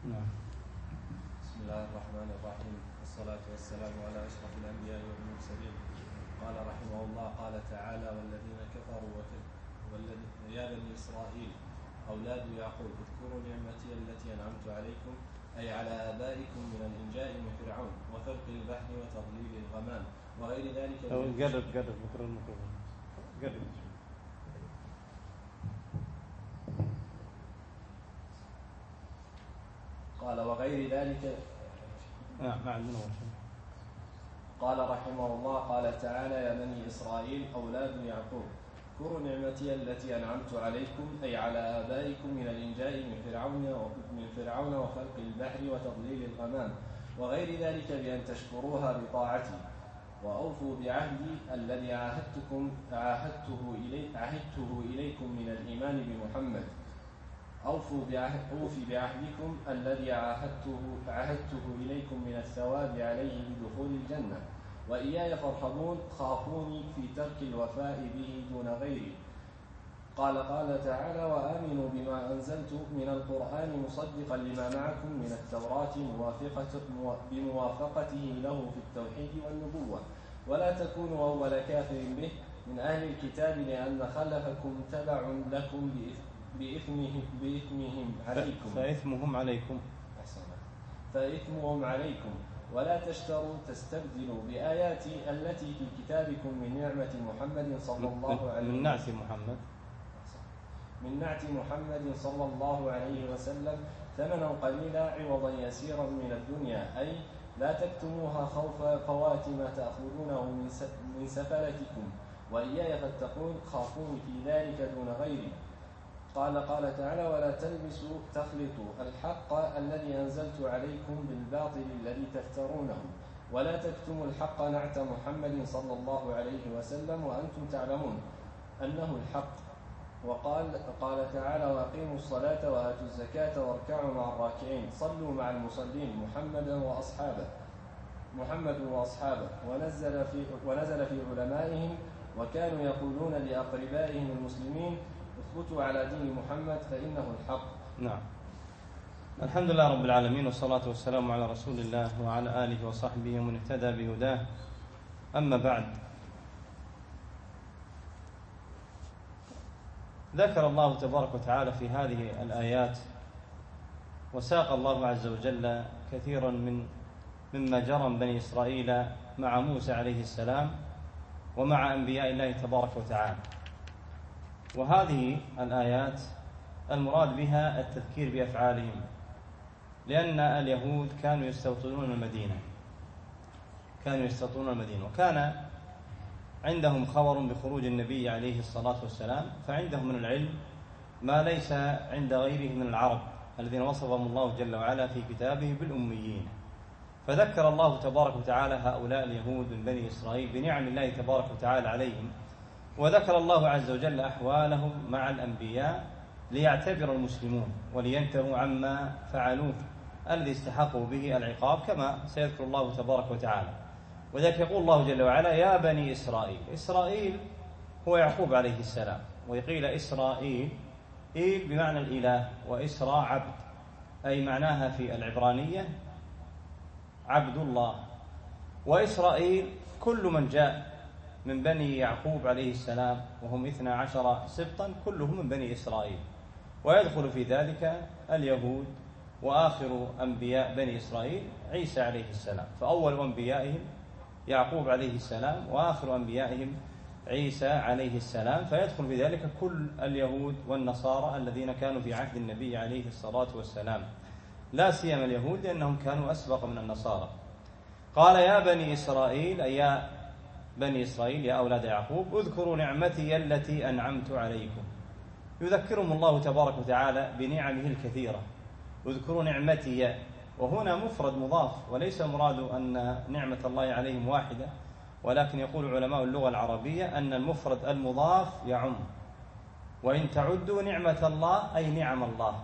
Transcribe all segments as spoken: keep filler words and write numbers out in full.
نعم. بسم الله الرحمن الرحيم، والصلاة والسلام على أشرف الأنبياء والمرسلين. قال رحمه الله: قال تعالى: والذين كفروا والذين يا بني إسرائيل أولاد يعقوب اذكروا نعمتي التي أنعمت عليكم، أي على آبائكم، من الإنجاء من فرعون وفرق البحر وتضليل الغمام وغير ذلك. قرب قرب بكر الميكروفون قرب. قال وغير ذلك. نعم نعم. قال رحمه الله: قال تعالى: يا بني إسرائيل أولاد يعقوب اذكروا نعمتي التي أنعمت عليكم، أي على آبائكم، من الإنجاء من فرعون من فرعون وخلق البحر وتضليل الغمام وغير ذلك، بأن تشكروها بطاعتي وأوفوا بعهدي الذي عاهدتكم عاهدته إلي عهدته إليكم من الإيمان بمحمد. أوفوا بعهد أوفي بعهدكم الذي عاهدته عاهدته إليكم من الثواب عليه بدخول الجنة، وإياي فارهبون، خافوني في ترك الوفاء به دون غيري. قال قال تعالى: وآمنوا بما أنزلت من القرآن مصدقا لما معكم من التوراة موافقة بموافقته له في التوحيد والنبوة، ولا تكونوا أول كافر به من أهل الكتاب، لأن خلفكم تبع لكم بإثمهم, بإثمهم عليكم فإثمهم عليكم فإثمهم عليكم ولا تشتروا تستبدلوا بآياتي التي في كتابكم من نعمة محمد صلى الله عليه وسلم من نعت محمد من نعت محمد صلى الله عليه وسلم ثمنا قليلا عوضا يسيرا من الدنيا، أي لا تكتموها خوف فوات ما تأخذونه من سفلتكم، وإياي فاتقون، خافوني في ذلك دون غيري. قال قال تعالى: ولا تلبسوا تخلطوا الحق الذي أنزلت عليكم بالباطل الذي تفترونه، ولا تكتموا الحق نعت محمد صلى الله عليه وسلم وأنتم تعلمون أنه الحق. وقال قال تعالى: وأقيموا الصلاة وآتوا الزكاة واركعوا مع الراكعين، صلوا مع المصلين محمدا وأصحابه محمد وأصحابه ونزل في ونزل في علمائهم، وكانوا يقولون لأقربائهم المسلمين: اثبتوا على دين محمد فإنه الحق. نعم. الحمد لله رب العالمين، والصلاة والسلام على رسول الله وعلى آله وصحبه ومن اهتدى بهداه. أما بعد، ذكر الله تبارك وتعالى في هذه الآيات وساق الله عز وجل كثيرا من مما جرى من بني إسرائيل مع موسى عليه السلام ومع أنبياء الله تبارك وتعالى. وهذه الآيات المراد بها التذكير بأفعالهم، لأن اليهود كانوا يستوطنون المدينة كانوا يستوطنون المدينة وكان عندهم خبر بخروج النبي عليه الصلاة والسلام، فعندهم من العلم ما ليس عند غيره من العرب الذين وصفهم الله جل وعلا في كتابه بالأميين. فذكر الله تبارك وتعالى هؤلاء اليهود من بني إسرائيل بنعم الله تبارك وتعالى عليهم، وذكر الله عز وجل أحوالهم مع الأنبياء ليعتبر المسلمون ولينتهوا عما فعلوه الذي استحقوا به العقاب، كما سيذكر الله تبارك وتعالى. وذلك يقول الله جل وعلا: يا بني إسرائيل. إسرائيل هو يعقوب عليه السلام، ويقيل إسرائيل إيل بمعنى الإله، وإسراء عبد، أي معناها في العبرانية عبد الله. وإسرائيل كل من جاء من بني يعقوب عليه السلام، وهم اثنا عشر سبطا، كلهم من بني إسرائيل، ويدخل في ذلك اليهود. وآخر أنبياء بني إسرائيل عيسى عليه السلام، فأول أنبيائهم يعقوب عليه السلام، وآخر أنبيائهم عيسى عليه السلام، فيدخل في ذلك كل اليهود والنصارى الذين كانوا في عهد النبي عليه الصلاة والسلام، لا سيما اليهود لأنهم كانوا أسبق من النصارى. قال: يا بني إسرائيل، أي يا بني إسرائيل، يا أولاد يعقوب، اذكروا نعمتي التي أنعمت عليكم. يذكرهم الله تبارك وتعالى بنعمه الكثيرة. اذكروا نعمتي، وهنا مفرد مضاف، وليس مراد أن نعمة الله عليهم واحدة، ولكن يقول علماء اللغة العربية أن المفرد المضاف يعم، وإن تعدوا نعمة الله أي نعم الله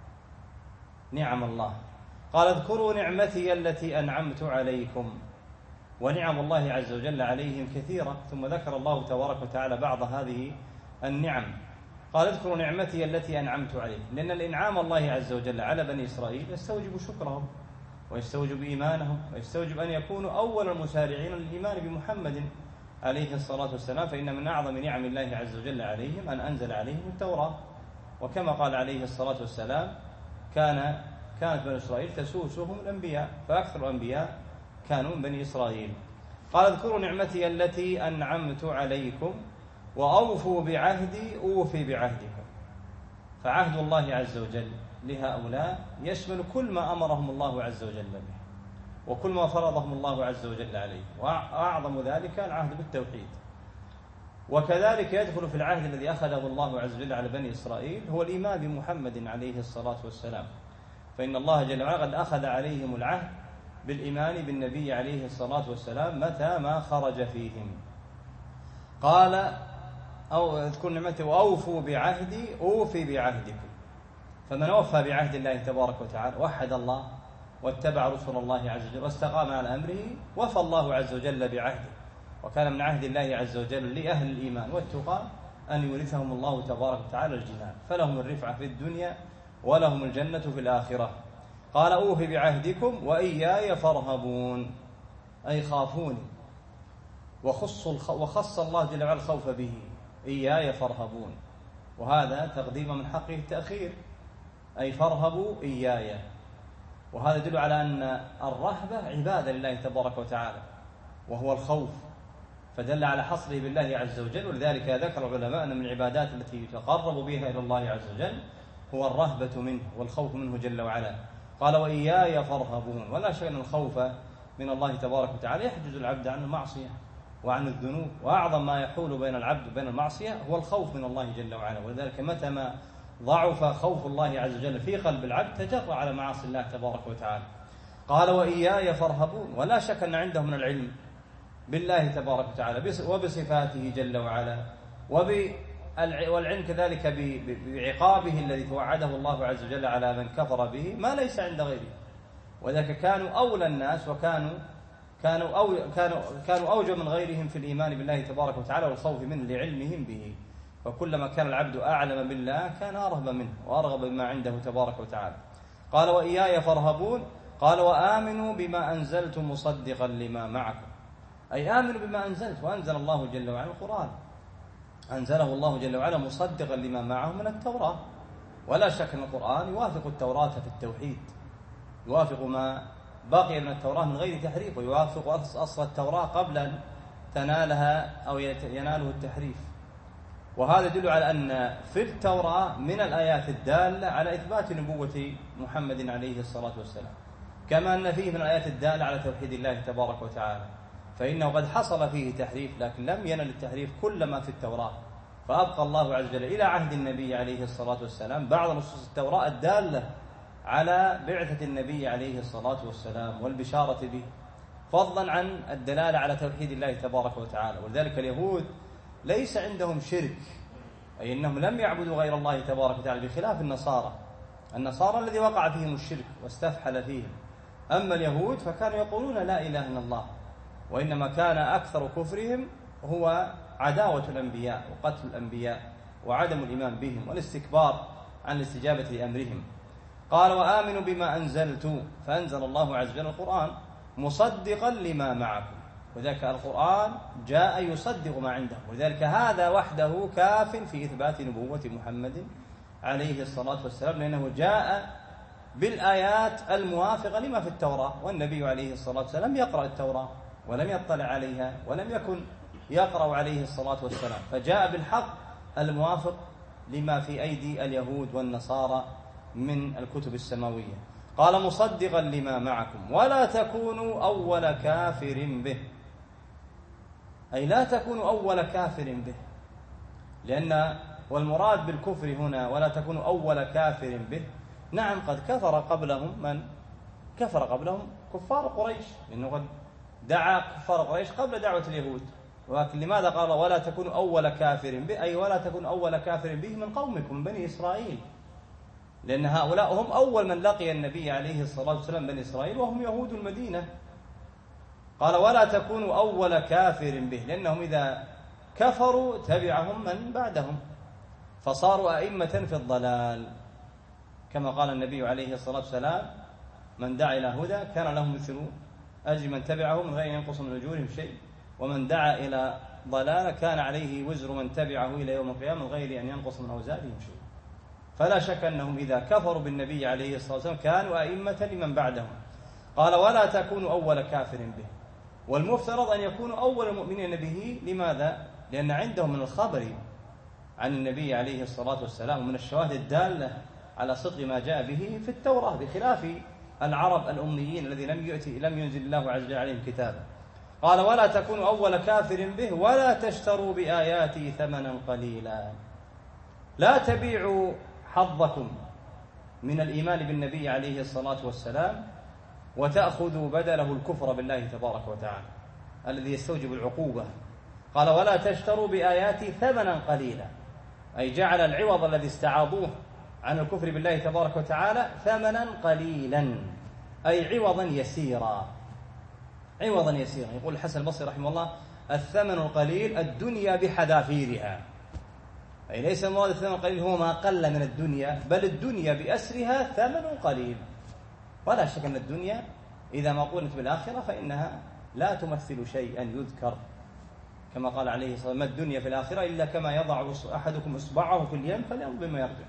نعم الله. قال: اذكروا نعمتي التي أنعمت عليكم. ونعم الله عز وجل عليهم كثيرة، ثم ذكر الله تبارك وتعالى بعض هذه النعم قال اذكروا نعمتي التي أنعمت عليكم، لأن الإنعام الله عز وجل على بني إسرائيل يستوجب شكرهم ويستوجب إيمانهم ويستوجب أن يكونوا أول المسارعين للإيمان بمحمد عليه الصلاة والسلام، فإن من أعظم نعم الله عز وجل عليهم أن أنزل عليهم التوراة. وكما قال عليه الصلاة والسلام كان كانت بني إسرائيل تسوسهم الأنبياء، فأكثر الأنبياء كانوا من بني إسرائيل. قال اذكروا نعمتي التي أنعمت عليكم وأوفوا بعهدي أوفي بعهدكم. فعهد الله عز وجل لهؤلاء يشمل كل ما أمرهم الله عز وجل به وكل ما فرضهم الله عز وجل عليه، وأعظم ذلك العهد بالتوحيد. وكذلك يدخل في العهد الذي أخذه الله عز وجل على بني إسرائيل هو الإيمان بمحمد عليه الصلاة والسلام، فإن الله جل وعلا قد أخذ عليهم العهد بالإيمان بالنبي عليه الصلاة والسلام متى ما خرج فيهم. قال أو اذكر نعمتي وأوفوا بعهدي أوفي بعهدكم. فمن أوفى بعهد الله تبارك وتعالى وحد الله واتبع رسل الله عز وجل واستقام على أمره وفى الله عز وجل بعهده. وكان من عهد الله عز وجل لأهل الإيمان والتقى أن يورثهم الله تبارك وتعالى الجنان، فلهم الرفعة في الدنيا ولهم الجنة في الآخرة. قال أوفي بعهدكم وإياي فارهبون، أي خافوني. وخص وخص الله جل وعلا الخوف به، إياي فارهبون، وهذا تقديم من حقه التأخير، أي فارهبوا إياي. وهذا يدل على أن الرهبة عبادة لله تبارك وتعالى وهو الخوف، فدل على حصره بالله عز وجل. ولذلك ذكر العلماء أن من العبادات التي يتقرب بها إلى الله عز وجل هو الرهبة منه والخوف منه جل وعلا. قال وإياي فارهبون. ولا شك أن الخوف من الله تبارك وتعالى يحجز العبد عن المعصية وعن الذنوب، وأعظم ما يحول بين العبد وبين المعصية هو الخوف من الله جل وعلا. ولذلك متى ما ضعف خوف الله عز وجل في قلب العبد تجرأ على معاصي الله تبارك وتعالى. قال وإياي فارهبون. ولا شك أن عندهم من العلم بالله تبارك وتعالى وبصفاته جل وعلا، والعلم كذلك بعقابه الذي توعده الله عز وجل على من كفر به ما ليس عند غيره. وذلك كانوا أولى الناس وكانوا كانوا أو كانوا كانوا أوجب من غيرهم في الإيمان بالله تبارك وتعالى والخوف منه لعلمهم به. فكلما كان العبد أعلم بالله كان أرهب منه وأرغب بما عنده تبارك وتعالى. قال وإياي فارهبون. قال وآمنوا بما أنزلت مصدقا لما معكم، أي آمنوا بما أنزلت. وأنزل الله جل وعلا القرآن، أنزله الله جل وعلا مصدقا لما معه من التوراة. ولا شك أن القرآن يوافق التوراة في التوحيد، يوافق ما بقي من التوراة من غير تحريف، ويوافق أصل التوراة قبل أن تنالها أو يناله التحريف. وهذا يدل على أن في التوراة من الآيات الدالة على إثبات نبوة محمد عليه الصلاة والسلام، كما أن فيه من الآيات الدالة على توحيد الله تبارك وتعالى. فإنه قد حصل فيه تحريف لكن لم ينل التحريف كل ما في التوراة، فأبقى الله عز وجل إلى عهد النبي عليه الصلاة والسلام بعض نصوص التوراة الدالة على بعثة النبي عليه الصلاة والسلام والبشارة به، فضلا عن الدلالة على توحيد الله تبارك وتعالى. ولذلك اليهود ليس عندهم شرك، أي أنهم لم يعبدوا غير الله تبارك وتعالى، بخلاف النصارى النصارى الذي وقع فيهم الشرك واستفحل فيهم. أما اليهود فكانوا يقولون لا إله إلا الله، وإنما كان أكثر كفرهم هو عداوة الأنبياء وقتل الأنبياء وعدم الإيمان بهم والاستكبار عن الاستجابة لأمرهم. قال وآمنوا بما أنزلت، فأنزل الله عز وجل القرآن مصدقا لما معكم. وذلك القرآن جاء يصدق ما عندهم، ولذلك هذا وحده كاف في إثبات نبوة محمد عليه الصلاة والسلام، لأنه جاء بالآيات الموافقة لما في التوراة، والنبي عليه الصلاة والسلام يقرأ التوراة ولم يطلع عليها ولم يكن يقرأ عليه الصلاة والسلام، فجاء بالحق الموافق لما في أيدي اليهود والنصارى من الكتب السماوية. قال مصدقا لما معكم ولا تكونوا أول كافر به، أي لا تكونوا أول كافر به، لأن والمراد بالكفر هنا ولا تكونوا أول كافر به، نعم قد كفر قبلهم من كفر قبلهم كفار قريش، لأنه قد دعا كفار قريش قبل دعوة اليهود. ولكن لماذا قال ولا تكونوا أول كافر به، أي ولا تكونوا أول كافر به من قومكم من بني إسرائيل، لأن هؤلاء هم أول من لقي النبي عليه الصلاة والسلام بني إسرائيل وهم يهود المدينة. قال ولا تكونوا أول كافر به، لأنهم إذا كفروا تبعهم من بعدهم، فصاروا أئمة في الضلال، كما قال النبي عليه الصلاة والسلام: من دعا إلى هدى كان له مثل أجر من تبعه من غير ينقص من أجورهم شيء، ومن دعا إلى ضلالة كان عليه وزر من تبعه إلى يوم القيامة من غير أن ينقص من أوزارهم شيء. فلا شك أنهم إذا كفروا بالنبي عليه الصلاة والسلام كانوا أئمة لمن بعدهم. قال: ولا تكونوا أول كافر به، والمفترض أن يكونوا أول المؤمنين به. لماذا؟ لأن عندهم من الخبر عن النبي عليه الصلاة والسلام ومن الشواهد الدالة على صدق ما جاء به في التوراة، بخلاف العرب الأميين الذين لم يؤتي لم ينزل الله عز وجل عليهم كتابا. قال: ولا تكونوا أول كافر به ولا تشتروا بآياتي ثمنا قليلا. لا تبيعوا حظكم من الإيمان بالنبي عليه الصلاة والسلام وتأخذوا بدله الكفر بالله تبارك وتعالى الذي يستوجب العقوبة. قال: ولا تشتروا بآياتي ثمنا قليلا، أي جعل العوض الذي استعاضوه عن الكفر بالله تبارك وتعالى ثمنا قليلا، أي عوضا يسيرا. عوضا يسيرا. يقول الحسن البصري رحمه الله: الثمن القليل الدنيا بحذافيرها، أي ليس المراد الثمن القليل هو ما قل من الدنيا، بل الدنيا بأسرها ثمن قليل. ولا شك أن الدنيا إذا ما قولت بالآخرة فإنها لا تمثل شيئا يذكر، كما قال عليه الصلاة والسلام: ما الدنيا في الآخرة إلا كما يضع أحدكم إصبعه في اليم فلينظر بما يرجع.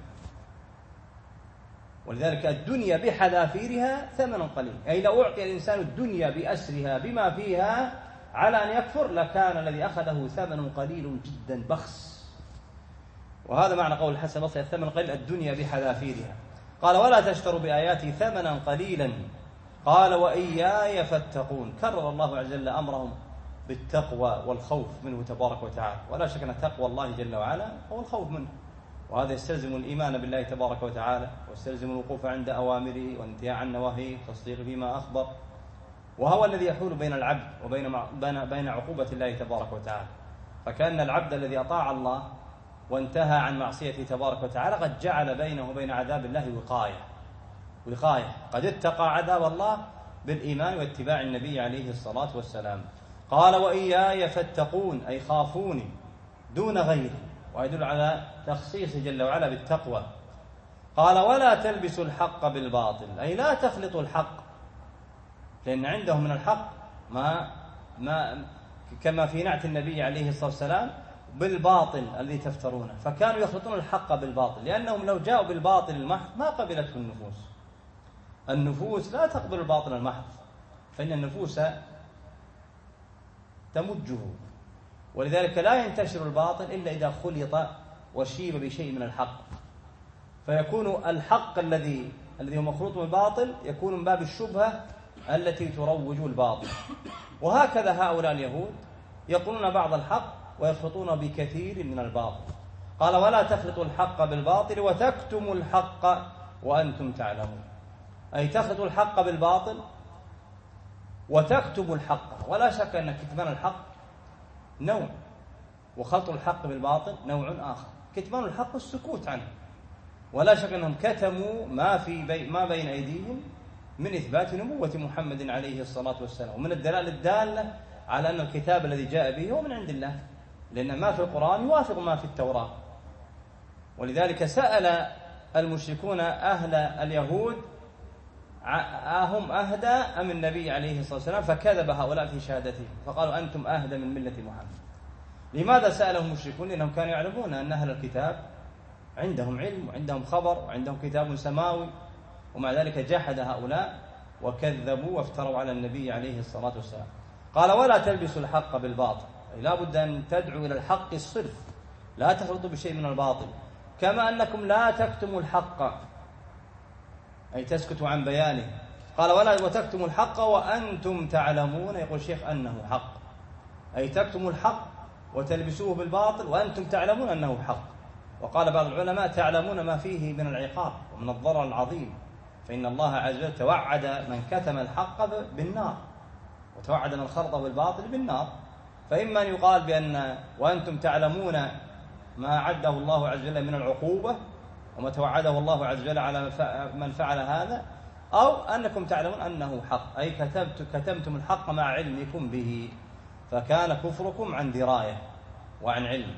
ولذلك الدنيا بحذافيرها ثمن قليل، أي لو أعطي الإنسان الدنيا بأسرها بما فيها على أن يكفر لكان الذي أخذه ثمن قليل جدا بخس. وهذا معنى قول الحسن البصري: الثمن قليل الدنيا بحذافيرها. قال: ولا تشتروا بآياتي ثمنا قليلا. قال: وإياي فاتقون. كرر الله عز وجل أمرهم بالتقوى والخوف منه تبارك وتعالى. ولا شك أن تقوى الله جل وعلا هو الخوف منه، وهذا يستلزم الإيمان بالله تبارك وتعالى، ويستلزم الوقوف عند أوامره والانتهاء عن نواهيه والتصديق فيما أخبر، وهو الذي يحول بين العبد وبين بين عقوبة الله تبارك وتعالى. فكأن العبد الذي أطاع الله وانتهى عن معصيته تبارك وتعالى قد جعل بينه وبين عذاب الله وقاية وقاية قد اتقى عذاب الله بالإيمان واتباع النبي عليه الصلاة والسلام. قال: وإياي فاتقون، أي خافوني دون غيري، ويدل على تخصيص جل وعلا بالتقوى. قال: ولا تلبسوا الحق بالباطل، أي لا تخلطوا الحق، لأن عندهم من الحق ما ما كما في نعت النبي عليه الصلاة والسلام بالباطل الذي تفترونه، فكانوا يخلطون الحق بالباطل، لأنهم لو جاءوا بالباطل المحض ما قبلته النفوس. النفوس لا تقبل الباطل المحض، فإن النفوس تمجه، ولذلك لا ينتشر الباطل إلا إذا خلط وشيب بشيء من الحق، فيكون الحق الذي الذي هو مخلوط بالباطل يكون من باب الشبهة التي تروج الباطل. وهكذا هؤلاء اليهود يقولون بعض الحق ويخلطون بكثير من الباطل. قال: ولا تخلطوا الحق بالباطل وتكتموا الحق وأنتم تعلمون، أي تخلطوا الحق بالباطل وتكتموا الحق. ولا شك أن كتمان الحق نوع، وخلط الحق بالباطل نوع آخر. كتمان الحق السكوت عنه، ولا شك أنهم كتموا ما في بي ما بين أيديهم من إثبات نبوة محمد عليه الصلاة والسلام، ومن الدلالة الدالة على أن الكتاب الذي جاء به هو من عند الله، لأن ما في القرآن يوافق ما في التوراة. ولذلك سأل المشركون أهل اليهود: أهم أهدى أم النبي عليه الصلاة والسلام؟ فكذب هؤلاء في شهادتهم فقالوا: أنتم أهدى من ملة محمد. لماذا سألهم المشركون؟ لأنهم كانوا يعلمون أن أهل الكتاب عندهم علم وعندهم خبر وعندهم كتاب سماوي، ومع ذلك جحد هؤلاء وكذبوا وافتروا على النبي عليه الصلاة والسلام. قال: ولا تلبسوا الحق بالباطل، أي لا بد أن تدعوا إلى الحق الصرف، لا تخلطوا بشيء من الباطل، كما أنكم لا تكتموا الحق، أي تسكتوا عن بيانه. قال: ولا وتكتموا الحق وأنتم تعلمون، يقول الشيخ أنه حق، أي تكتموا الحق وتلبسوه بالباطل وأنتم تعلمون أنه حق. وقال بعض العلماء: تعلمون ما فيه من العقاب ومن الضرر العظيم، فإن الله عز وجل توعد من كتم الحق بالنار، وتوعد من خلطه بالباطل بالنار. فإما أن يقال بأن وأنتم تعلمون ما عده الله عز وجل من العقوبة وما توعده الله عز وجل على من فعل هذا، أو أنكم تعلمون أنه حق، أي كتبت كتمتم الحق مع علمكم به، فكان كفركم عن دراية وعن علم.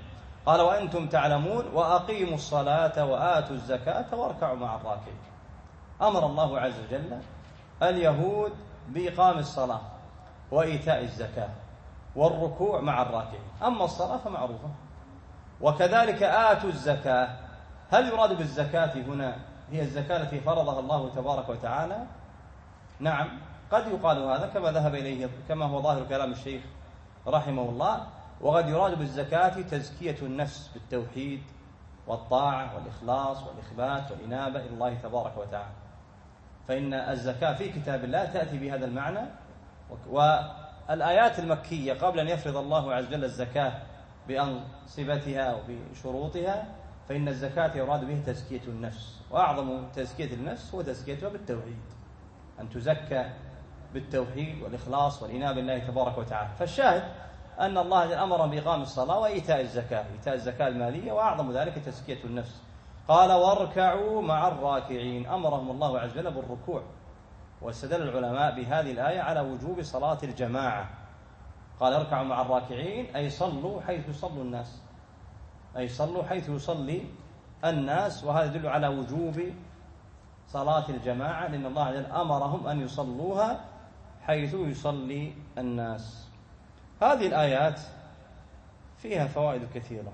قال وأنتم تعلمون وأقيموا الصلاة وآتوا الزكاة واركعوا مع الراكعين. أمر الله عز وجل اليهود بإقام الصلاة وإيتاء الزكاة والركوع مع الراكعين. أما الصلاة فمعروفة، وكذلك آتوا الزكاة. هل يراد بالزكاة هنا هي الزكاة التي فرضها الله تبارك وتعالى؟ نعم، قد يقال هذا كما ذهب إليه كما هو ظاهر كلام الشيخ رحمه الله. وقد يراد بالزكاة تزكية النفس بالتوحيد والطاعة والإخلاص والإخبات والإنابة إلى الله تبارك وتعالى، فإن الزكاة في كتاب الله تأتي بهذا المعنى. والآيات المكية قبل أن يفرض الله عز وجل الزكاة بأنصبتها وبشروطها، فإن الزكاة يراد به تزكية النفس، وأعظم تزكية النفس هو تزكيتها بالتوحيد، أن تزكى بالتوحيد والإخلاص والإنابة لله تبارك وتعالى. فالشاهد أن الله أمر بإقام الصلاة وإيتاء الزكاة، إيتاء الزكاة المالية، وأعظم ذلك تزكية النفس. قال واركعوا مع الراكعين، أمرهم الله عز وجل بالركوع. واستدل العلماء بهذه الآية على وجوب صلاة الجماعة. قال اركعوا مع الراكعين أي صلوا حيث يصلوا الناس، أي صلوا حيث يصلي الناس. وهذا يدل على وجوب صلاة الجماعة، لأن الله عز وجل أمرهم أن يصلوها حيث يصلي الناس. هذه الآيات فيها فوائد كثيرة.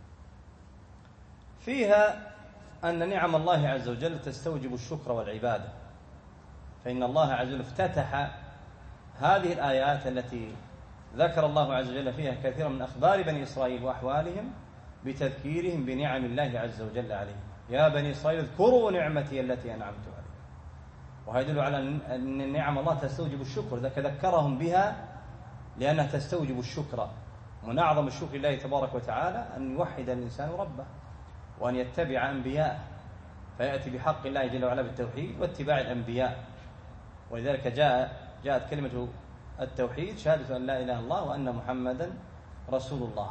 فيها أن نعم الله عز وجل تستوجب الشكر والعبادة، فإن الله عز وجل افتتح هذه الآيات التي ذكر الله عز وجل فيها كثيرا من أخبار بني إسرائيل وأحوالهم بتذكيرهم بنعم الله عز وجل عليهم. يا بني إسرائيل اذكروا نعمتي التي أنعمت عليكم. وهذا يدل على أن نعم الله تستوجب الشكر، ذاك ذكرهم بها لأنها تستوجب الشكر. ومن أعظم الشكر لله تبارك وتعالى أن يوحد الإنسان ربه وأن يتبع أنبياءه، فيأتي بحق الله جل وعلا بالتوحيد واتباع الأنبياء. ولذلك جاء جاءت كلمة التوحيد شهادة أن لا إله إلا الله وأن محمدا رسول الله.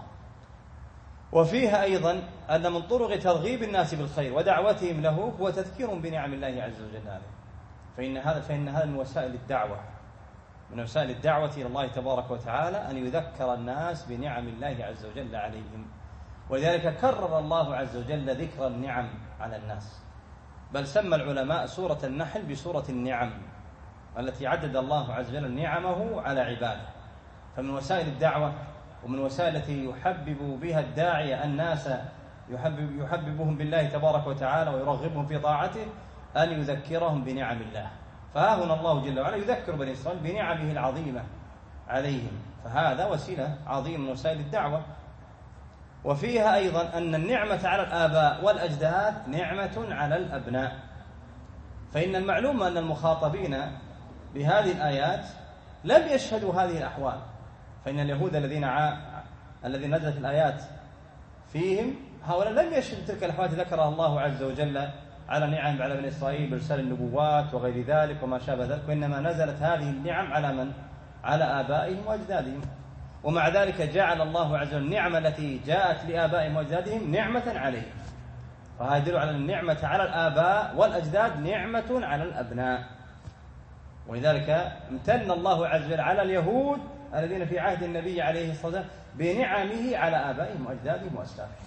وفيها أيضا أن من طرق ترغيب الناس بالخير ودعوتهم له هو تذكير بنعم الله عز وجل عليه، فإن هذا فإن هذا من وسائل الدعوة، من وسائل الدعوة إلى الله تبارك وتعالى أن يذكر الناس بنعم الله عز وجل عليهم. ولذلك كرر الله عز وجل ذكر النعم على الناس، بل سمى العلماء سورة النحل بسورة النعم التي عدد الله عز وجل نعمه على عباده. فمن وسائل الدعوة ومن وسائل التي يحبب بها الداعية الناس يحبب يحببهم بالله تبارك وتعالى ويرغبهم في طاعته أن يذكرهم بنعم الله. فها هنا الله جل وعلا يذكر بني إسرائيل بنعمه العظيمة عليهم، فهذا وسيلة عظيمة من وسائل الدعوة. وفيها أيضا أن النعمة على الآباء والأجداد نعمة على الأبناء، فإن المعلوم أن المخاطبين بهذه الآيات لم يشهدوا هذه الأحوال. فإن اليهود الذين ع... الذين نزلت الآيات فيهم هؤلاء لم يشهدوا تلك الأحوال ذكرها الله عز وجل على نعم على بني إسرائيل بإرسال النبوات وغير ذلك وما شابه ذلك، وإنما نزلت هذه النعم على من؟ على آبائهم وأجدادهم. ومع ذلك جعل الله عز وجل النعمة التي جاءت لآبائهم وأجدادهم نعمة عليهم، فهذا يدل على النعمة على الآباء والأجداد نعمة على الأبناء. ولذلك امتن الله عز وجل على اليهود الذين في عهد النبي عليه الصلاة والسلام بنعمه على آبائهم وأجدادهم وأسلافهم.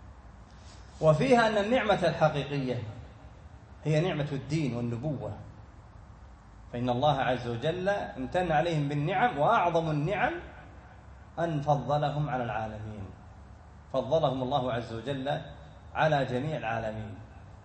وفيها أن النعمة الحقيقية هي نعمة الدين والنبوة، فإن الله عز وجل امتن عليهم بالنعم، وأعظم النعم أن فضلهم على العالمين، فضلهم الله عز وجل على جميع العالمين.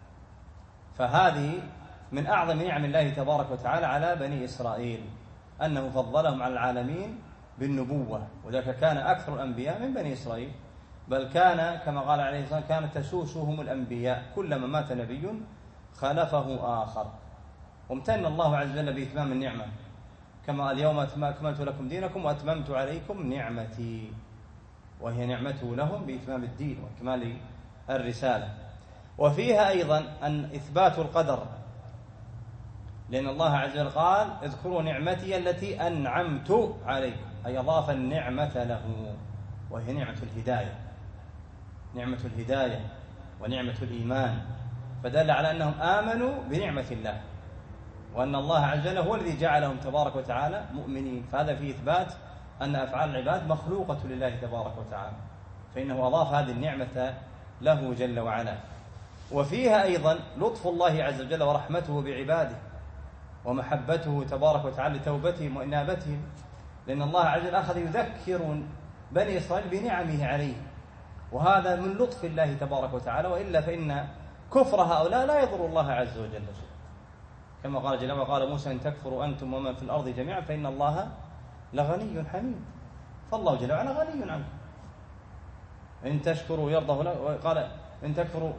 فهذه من أعظم نعم الله تبارك وتعالى على بني إسرائيل أنه فضلهم على العالمين بالنبوة. وذلك كان أكثر الأنبياء من بني إسرائيل، بل كان كما قال عليه الصلاة والسلام كانت تسوسهم الأنبياء، كلما مات نبي خلفه آخر. وامتن الله عز وجل بإتمام النعمة، كما اليوم أكملت لكم دينكم وأتممت عليكم نعمتي، وهي نعمته لهم بإتمام الدين وإكمال الرسالة. وفيها أيضا أن إثبات القدر، لأن الله عز وجل قال اذكروا نعمتي التي أنعمت عليكم، أي أضاف النعمة له، وهي نعمة الهداية، نعمة الهداية ونعمة الإيمان، فدل على أنهم آمنوا بنعمة الله، وأن الله عز وجل هو الذي جعلهم تبارك وتعالى مؤمنين. فهذا فيه إثبات أن أفعال العباد مخلوقة لله تبارك وتعالى، فإنه أضاف هذه النعمة له جل وعلا. وفيها أيضا لطف الله عز وجل ورحمته بعباده ومحبته تبارك وتعالى لتوبتهم وإنابتهم، لأن الله عز وجل أخذ يذكر بني إسرائيل بنعمه عليه، وهذا من لطف الله تبارك وتعالى، وإلا فإن كفر هؤلاء لا يضر الله عز وجل شيء، كما قال جل وعلا قال موسى إن تكفروا أنتم ومن في الأرض جميعا فإن الله لغني حميد. فالله جل وعلا غني عنكم، إن تشكروا يرضه لكم، وقال إن تكفروا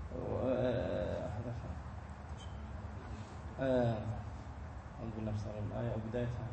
أعوذ بالله من الآية بدايتها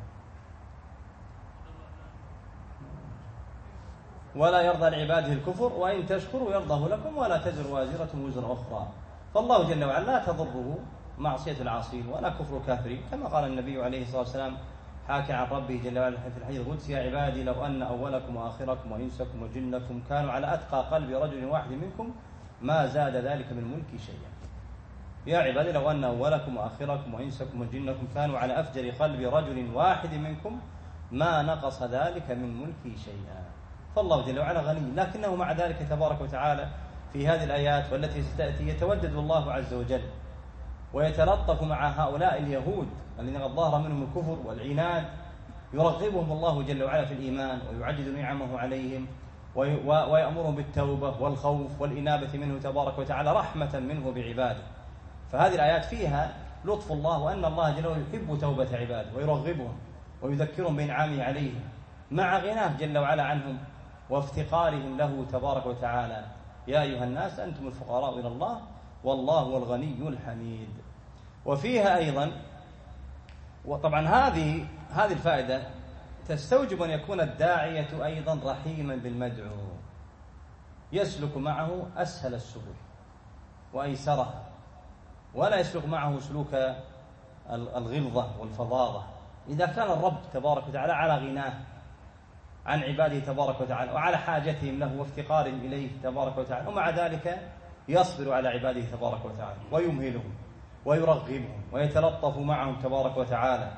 ولا يرضى لعباده الكفر وإن تشكروا يرضه لكم ولا تزر وازرة وزر أخرى. فالله جل وعلا لا تضره معصية العاصين ولا كفر الكافرين، كما قال النبي عليه الصلاة والسلام حاكي عن ربه جل وعلا في الحديث القدسي يا عبادي لو أن أولكم وآخركم وإنسكم وجنكم كانوا على أتقى قلب رجل واحد منكم ما زاد ذلك من ملكي شيئا. يا عبادي لو أن أولكم وآخركم وإنسكم وجنكم كانوا على أفجر قلب رجل واحد منكم ما نقص ذلك من ملكي شيئا. فالله جل وعلا غني، لكنه مع ذلك تبارك وتعالى في هذه الآيات والتي ستأتي يتودد الله عز وجل ويتلطف مع هؤلاء اليهود الذين قد ظهر منهم الكفر والعناد، يرغبهم الله جل وعلا في الإيمان ويعدد نعمه عليهم ويأمرهم بالتوبة والخوف والإنابة منه تبارك وتعالى رحمة منه بعباده. فهذه الآيات فيها لطف الله وأن الله جل وعلا يحب توبة عباده ويرغبهم ويذكرهم بإنعامه عليهم مع غناه جل وعلا عنهم وافتقارهم له تبارك وتعالى. يا أيها الناس أنتم الفقراء إلى الله والله هو الغني الحميد. وفيها أيضا، وطبعا هذه هذه الفائدة تستوجب أن يكون الداعية أيضا رحيما بالمدعو، يسلك معه أسهل السبل وأيسرها، ولا يسلك معه سلوك الغلظة والفظاظة. إذا كان الرب تبارك وتعالى على غناه عن عباده تبارك وتعالى وعلى حاجتهم له وافتقارهم إليه تبارك وتعالى، ومع ذلك يصبر على عباده تبارك وتعالى ويمهلهم ويرغبهم ويتلطف معهم تبارك وتعالى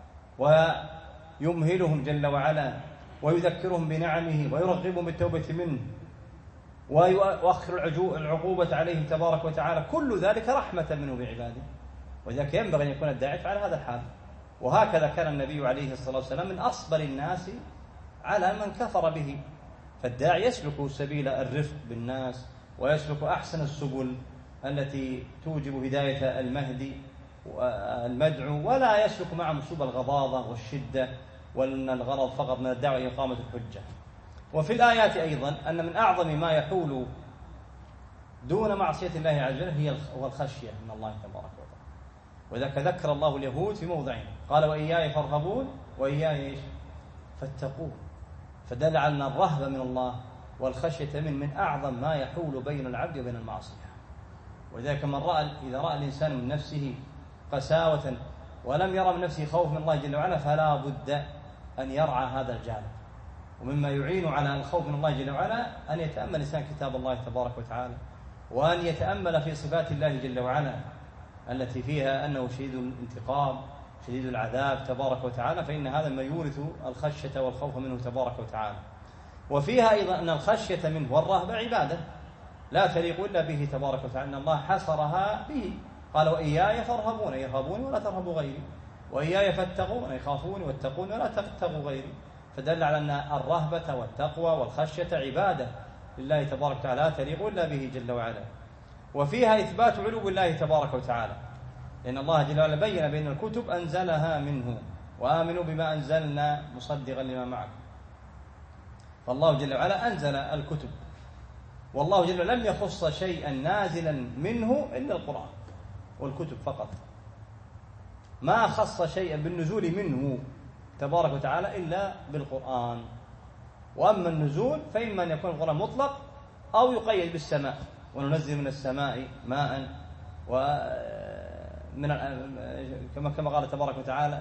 ويمهلهم جل وعلا ويذكرهم بنعمه ويرغبهم بالتوبة منه ويؤخر العقوبة عليهم تبارك وتعالى، كل ذلك رحمة منه بعباده. وذلك ينبغي أن يكون الداعي على هذا الحال. وهكذا كان النبي عليه الصلاة والسلام من أصبر الناس على من كفر به. فالداعي يسلك سبيل الرفق بالناس ويسلك أحسن السبل التي توجب هداية المهدي والمدعو، ولا يسلك معهم سبل الغضاضة والشدة، وأن الغرض فقط من الدعوة إقامة الحجة. وفي الآيات أيضا أن من أعظم ما يحول دون معصية الله عز وجل هي الخشية من الله تبارك وتعالى. وذلك ذكر الله اليهود في موضعين، قال وإياي فارهبون وإياي إيش فاتقون، فدل على أن الرهبة من الله والخشية من من أعظم ما يحول بين العبد وبين المعصية. وذلك من رأى إذا رأى الإنسان من نفسه قساوة ولم يرى من نفسه خوف من الله جل وعلا فلا بد أن يرعى هذا الجانب. ومما يعين على الخوف من الله جل وعلا أن يتأمل الإنسان كتاب الله تبارك وتعالى، وأن يتأمل في صفات الله جل وعلا التي فيها أنه شديد الانتقام شديد العذاب تبارك وتعالى، فإن هذا ما يورث الخشية والخوف منه تبارك وتعالى. وفيها أيضا أن الخشية منه والرهبة عبادة لا تليق إلا به تبارك وتعالى، أن الله حصرها به، قال وإياي فارهبون يرهبوني ولا ترهبوا غيري، وإياي فاتقون يخافوني واتقون ولا تتقوا غيري. فدل على أن الرهبة والتقوى والخشية عبادة لله تبارك وتعالى لا تليق إلا به جل وعلا. وفيها إثبات علو الله تبارك وتعالى، لأن الله جل وعلا بين بأن الكتب أنزلها منه وآمنوا بما أنزلنا مصدقا لما معكم. فالله جل وعلا أنزل الكتب، والله جل وعلا لم يخص شيئا نازلا منه إلا القرآن والكتب فقط، ما خص شيئا بالنزول منه تبارك وتعالى إلا بالقرآن. وأما النزول فإما أن يكون القرآن مطلق أو يقيد بالسماء، وننزل من السماء ماء ومن كما كما قال تبارك وتعالى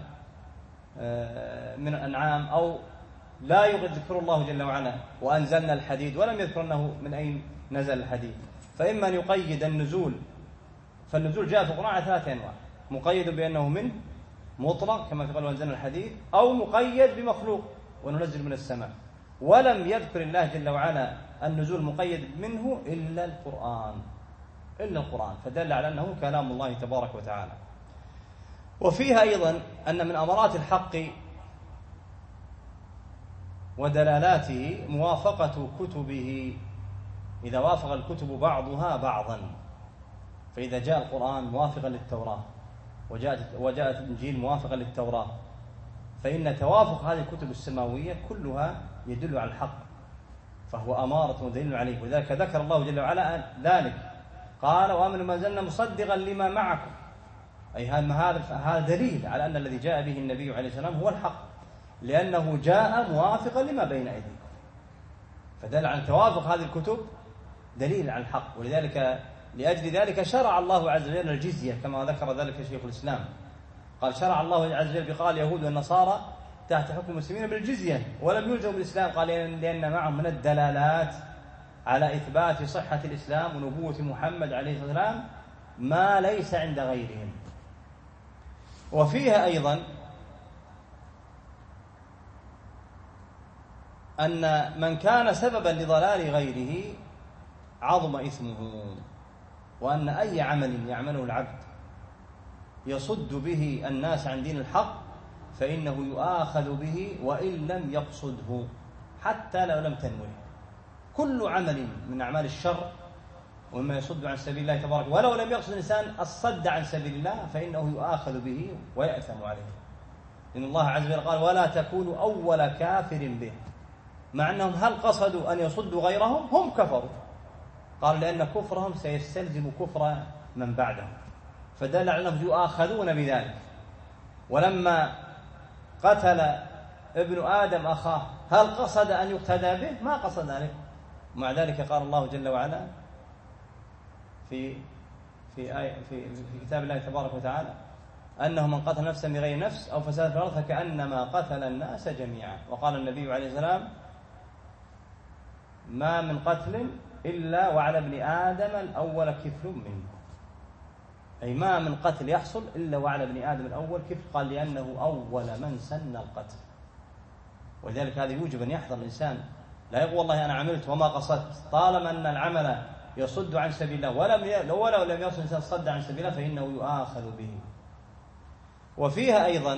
من الأنعام، أو لا يذكر الله جل وعلا وأنزلنا الحديد ولم يذكر أنه من أين نزل الحديد. فإما أن يقيد النزول، فالنزول جاء في القرآن على ثلاثة أنواع، مقيد بأنه من مطلق كما قال وأنزلنا الحديد، أو مقيد بمخلوق وننزل من السماء. ولم يذكر الله جل وعلا النزول مقيد منه إلا القرآن إلا القرآن فدل على أنه كلام الله تبارك وتعالى. وفيها أيضا أن من أمارات الحق ودلالاته موافقة كتبه، إذا وافق الكتب بعضها بعضا، فإذا جاء القرآن موافقا للتوراة وجاءت وجاءت الإنجيل موافقا للتوراة، فإن توافق هذه الكتب السماوية كلها يدل على الحق، فهو أمارة ودليل عليه. ولذلك ذكر الله جل وعلا ذلك، قال وآمنوا ما زلنا مصدقا لما معكم، أي هذا هذا دليل على أن الذي جاء به النبي عليه السلام هو الحق، لأنه جاء موافقا لما بين أيديكم، فدل على توافق هذه الكتب دليل على الحق. ولذلك لأجل ذلك شرع الله عز وجل الجزية كما ذكر ذلك شيخ الإسلام، قال شرع الله عز وجل بقال اليهود والنصارى تحت حكم المسلمين بالجزية ولم يلزموا بالإسلام، قال لأن معهم من الدلالات على إثبات صحة الإسلام ونبوة محمد عليه الصلاة والسلام ما ليس عند غيرهم. وفيها أيضا أن من كان سببا لضلال غيره عظم إثمه، وأن أي عمل يعمله العبد يصد به الناس عن دين الحق فإنه يؤاخذ به وإن لم يقصده حتى لو لم تنوه. كل عمل من أعمال الشر ومما يصد عن سبيل الله تبارك ولو لم يقصد الإنسان الصد عن سبيل الله فإنه يؤاخذ به ويأثم عليه، إن الله عز وجل قال ولا تكونوا أول كافر به، مع أنهم هل قصدوا أن يصدوا غيرهم؟ هم كفروا، قال لأن كفرهم سيستلزم كفر من بعدهم، فدل على أنهم يؤاخذون بذلك. ولما قتل ابن آدم أخاه هل قصد أن يقتدى به؟ ما قصد ذلك، مع ذلك قال الله جل وعلا في في آية في, في كتاب الله تبارك وتعالى أنه من قتل نفسا بغير نفس أو فساد في الأرض فكأنما قتل الناس جميعا. وقال النبي عليه السلام ما من قتل إلا وعلى ابن آدم الأول كفل منه، أي ما من قتل يحصل إلا وعلى ابن آدم الأول كفل، قال لأنه أول من سن القتل. ولذلك هذا يوجب أن يحذر الإنسان، لا يقول والله أنا عملت وما قصدت، طالما أن العمل يصد عن سبيل الله ولم ولو لم يصل الإنسان صد عن سبيل الله فإنه يؤاخذ به. وفيها أيضا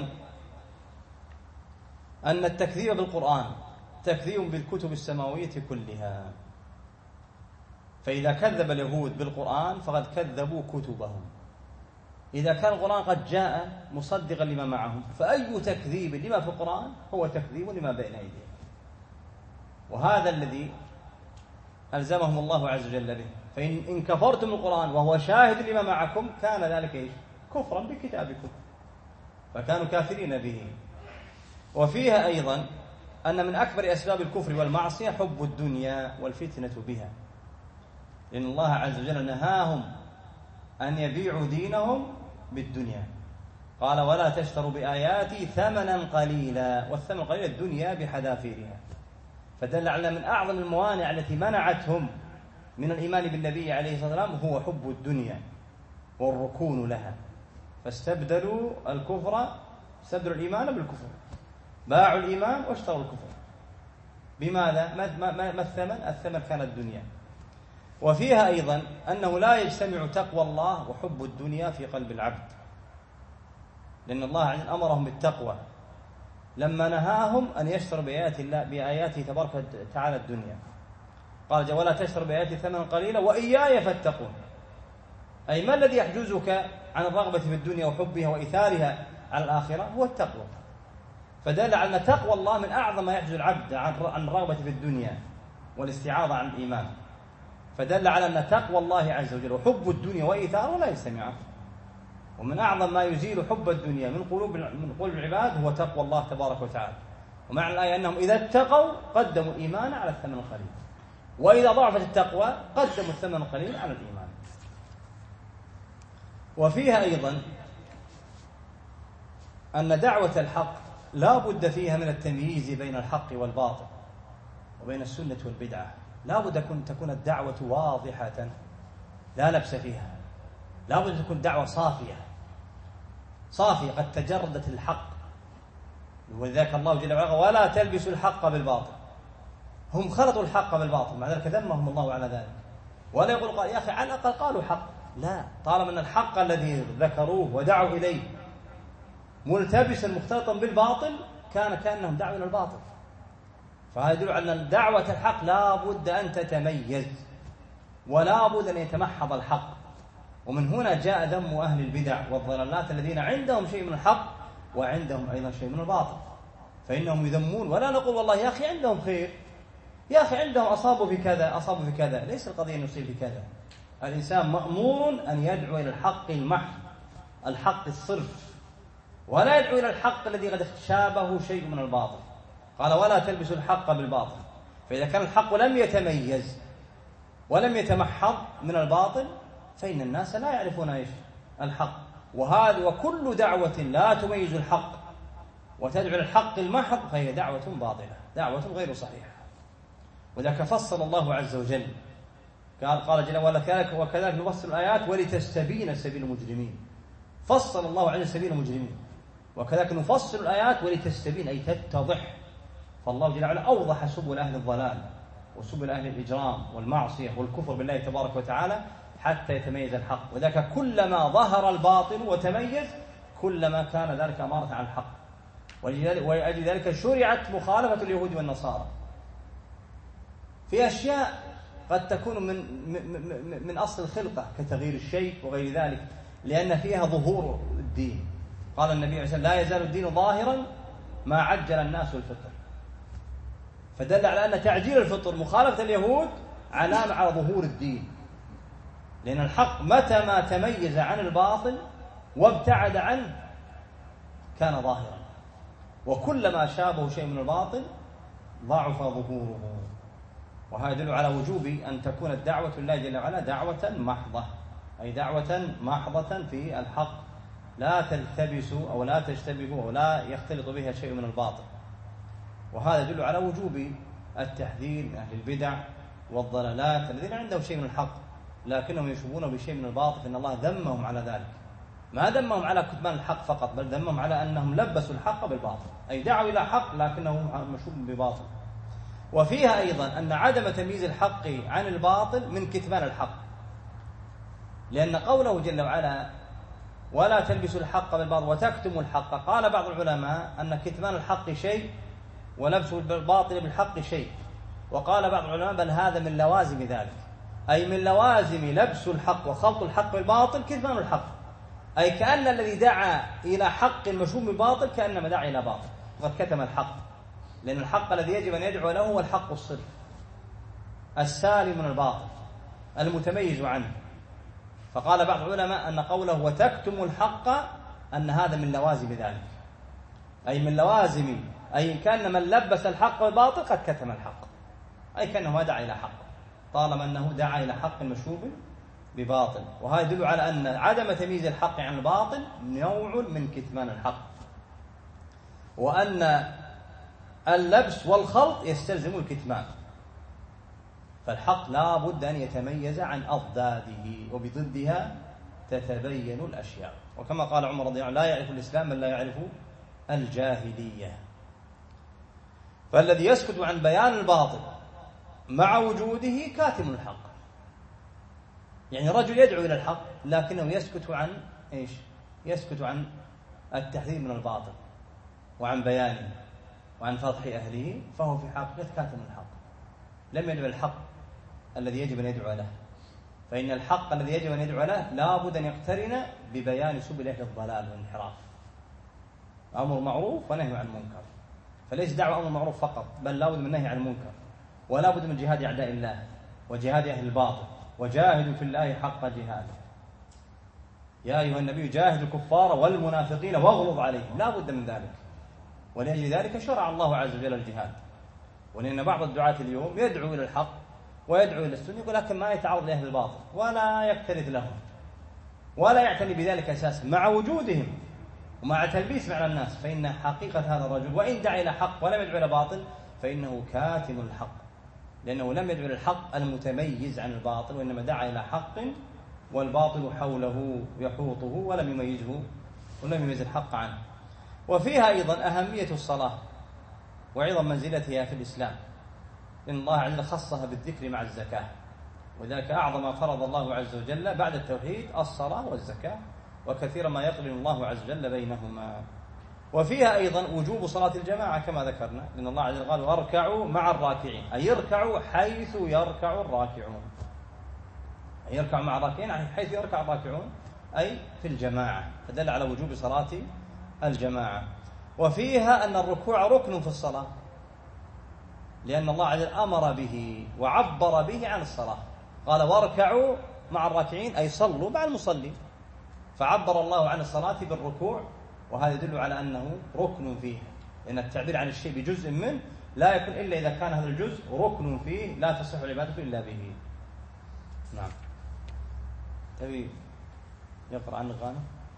أن التكذيب بالقرآن تكذيب بالكتب السماوية كلها، فإذا كذب اليهود بالقرآن فقد كذبوا كتبهم، إذا كان القرآن قد جاء مصدقا لما معهم فأي تكذيب لما في القرآن هو تكذيب لما بين أيديهم. وهذا الذي ألزمهم الله عز وجل به، فإن إن كفرتم القرآن وهو شاهد لما معكم كان ذلك إيش؟ كفرا بكتابكم، فكانوا كافرين به. وفيها أيضا أن من أكبر أسباب الكفر والمعصية حب الدنيا والفتنة بها، لأن الله عز وجل نهاهم أن يبيعوا دينهم بالدنيا، قال ولا تشتروا بآياتي ثمنا قليلا، والثمن قليل الدنيا بحذافيرها، فدل على من أعظم الموانع التي منعتهم من الإيمان بالنبي عليه الصلاة والسلام هو حب الدنيا والركون لها، فاستبدلوا الكفر استبدلوا الإيمان بالكفر، باعوا الإيمان واشتروا الكفر. بماذا؟ ما الثمن؟ الثمن كان الدنيا. وفيها أيضا أنه لا يجتمع تقوى الله وحب الدنيا في قلب العبد، لأن الله عز وجل أمرهم بالتقوى لما نهاهم أن يشتروا بآيات الله بآياته تبارك وتعالى الدنيا، قال ولا تشتروا بآياتي ثمنا قليلا وإياي فاتقون، أي ما الذي يحجزك عن الرغبة في الدنيا وحبها وإثارها على الآخرة؟ هو التقوى، فدل على أن تقوى الله من أعظم ما يحجز العبد عن الرغبة في الدنيا والاستعاضة عن الإيمان، فدل على أن تقوى الله عز وجل وحب الدنيا وإيثاره لا يجتمعان. ومن أعظم ما يزيل حب الدنيا من قلوب من قلوب العباد هو تقوى الله تبارك وتعالى. ومعنى الآية أنهم إذا اتقوا قدموا الإيمان على الثمن القليل، وإذا ضعفت التقوى قدموا الثمن القليل على الإيمان. وفيها أيضا أن دعوة الحق لا بد فيها من التمييز بين الحق والباطل وبين السنة والبدعة، لا بد أن تكون الدعوة واضحة لا لبس فيها، لا بد أن تكون دعوة صافية صافية قد تجردت الحق، ولذلك الله جل وعلا ولا تلبسوا الحق بالباطل، هم خلطوا الحق بالباطل، مع ذلك ذمهم الله على ذلك. ولا يقول قال يا أخي على الأقل قالوا حق، لا، طالما أن الحق الذي ذكروه ودعوا إليه ملتبسا مختلطا بالباطل كان كأنهم دعوا إلى الباطل. فهذا يدل على أن دعوة الحق لا بد أن تتميز ولا بد أن يتمحض الحق. ومن هنا جاء ذم أهل البدع والضلالات الذين عندهم شيء من الحق وعندهم أيضا شيء من الباطل، فإنهم يذمون. ولا نقول والله يا أخي عندهم خير، يا أخي عندهم أصابوا في كذا أصابوا في كذا، ليس القضية أن يصيب في كذا. الإنسان مأمور أن يدعو إلى الحق المحض، الحق الصرف، ولا يدعو إلى الحق الذي قد شابه شيء من الباطل. قال ولا تلبسوا الحق بالباطل. فإذا كان الحق لم يتميز ولم يتمحض من الباطل فإن الناس لا يعرفون إيش الحق. وهذا وكل دعوة لا تميز الحق وتدعو الحق المحض فهي دعوة باطلة، دعوة غير صحيحة. وذلك فصل الله عز وجل، قال قال جل وعلا وكذلك نفصل الآيات ولتستبين سبيل المجرمين. فصل الله عز وجل سبيل المجرمين، وكذلك نفصل الآيات ولتستبين أي تتضح. فالله جل وعلا أوضح سبل أهل الضلال وسبل أهل الإجرام والمعصية والكفر بالله تبارك وتعالى حتى يتميز الحق. وذلك كلما ظهر الباطل وتميز كلما كان ذلك أمارة عن الحق. ولأجل ذلك شرعت مخالفة اليهود والنصارى في أشياء قد تكون من من أصل الخلقة كتغيير الشيء وغير ذلك، لأن فيها ظهور الدين. قال النبي عليه الصلاة والسلام لا يزال الدين ظاهرا ما عجل الناس الفطر، فدل على أن تعجيل الفطر مخالفة اليهود علامة على ظهور الدين، لأن الحق متى ما تميز عن الباطل وابتعد عنه كان ظاهرا، وكلما شابه شيء من الباطل ضعف ظهوره. وهذا يدل على وجوب أن تكون الدعوة لله جل وعلا دعوة محضة، أي دعوة محضة في الحق لا تلتبس أو لا تشتبه أو لا يختلط بها شيء من الباطل. وهذا يدل على وجوب التحذير من أهل البدع والضلالات الذين عندهم شيء من الحق لكنهم يشبهون بشيء من الباطل، فإن الله ذمهم على ذلك. ما ذمهم على كتمان الحق فقط، بل ذمهم على أنهم لبسوا الحق بالباطل، أي دعوا إلى حق لكنه مشوب بباطل. وفيها أيضا أن عدم تمييز الحق عن الباطل من كتمان الحق، لأن قوله جل وعلا ولا تلبسوا الحق بالباطل وتكتموا الحق، قال بعض العلماء أن كتمان الحق شيء ولبس الباطل بالحق شيء، وقال بعض العلماء بل هذا من لوازم ذلك، أي من لوازم لبس الحق وخلط الحق بالباطل كتمان الحق، أي كأن الذي دعا إلى حق مشوب بالباطل كأنما دعا إلى باطل وقد كتم الحق، لأن الحق الذي يجب أن يدعو له هو الحق الصرف السالم من الباطل المتميز عنه. فقال بعض العلماء أن قوله وتكتم الحق أن هذا من لوازم ذلك، أي من لوازم، أي كأن من لبس الحق بالباطل قد كتم الحق، أي كأنه ما دعا إلى حق طالما أنه دعا إلى حق مشوب بباطل. وهذا يدل على أن عدم تمييز الحق عن الباطل نوع من كتمان الحق، وأن اللبس والخلط يستلزم الكتمان. فالحق لا بد أن يتميز عن أضداده وبضدها تتبين الأشياء. وكما قال عمر رضي الله عنه لا يعرف الإسلام من لا يعرف الجاهلية. فالذي يسكت عن بيان الباطل مع وجوده كاتم الحق، يعني رجل يدعو إلى الحق لكنه يسكت عن إيش؟ يسكت عن التحذير من الباطل وعن بيانه وعن فضح أهله، فهو في حقيقة كاتم الحق، لم يدعو الحق الذي يجب أن يدعو له. فإن الحق الذي يجب أن يدعو له لا بد أن يقترن ببيان سبل أهل الضلال والانحراف، أمر معروف ونهي عن منكر. فليس دعوة أمر معروف فقط، بل لا بد من نهي عن المنكر، ولا بد من جهاد أعداء الله وجهاد أهل الباطل، وجاهدوا في الله حق جهاده. يا أيها النبي جاهد الكفار والمنافقين واغلظ عليهم، لا بد من ذلك. ولأجل ذلك شرع الله عز وجل الجهاد. ولأن بعض الدعاة اليوم يدعو إلى الحق ويدعو إلى السنة ولكن ما يتعرض لأهل الباطل ولا يكترث لهم ولا يعتني بذلك أساسا مع وجودهم ومع تلبيس معنى الناس. فإن حقيقة هذا الرجل وإن دعا إلى حق ولم يدعو إلى باطل فإنه كاتم الحق، لأنه لم يدعو إلى الحق المتميز عن الباطل، وإنما دعا إلى حق والباطل حوله يحوطه ولم يميزه ولم يميز الحق عنه. وفيها أيضا أهمية الصلاة وعظم منزلتها في الإسلام، لأن الله عز وجل خصها بالذكر مع الزكاة، وذلك أعظم ما فرض الله عز وجل بعد التوحيد الصلاة والزكاة، وكثيرا ما يقرن الله عز وجل بينهما. وفيها أيضا وجوب صلاة الجماعة كما ذكرنا، لأن الله عز وجل قال واركعوا مع الراكعين، أي يركعوا حيث يركع الراكعون، أي يركعوا مع الراكعين حيث يركع الراكعون، أي في الجماعة، فدل على وجوب صلاة الجماعة. وفيها أن الركوع ركن في الصلاة، لأن الله عز وجل أمر به وعبر به عن الصلاة، قال واركعوا مع الراكعين أي صلوا مع المصلين، فعبر الله عن الصلاة بالركوع، وهذا يدل على أنه ركن فيه، لأن التعبير عن الشيء بجزء منه لا يكون إلا إذا كان هذا الجزء ركن فيه لا تصح العبادة إلا به. نعم. تبي يقرأ عن الغانم؟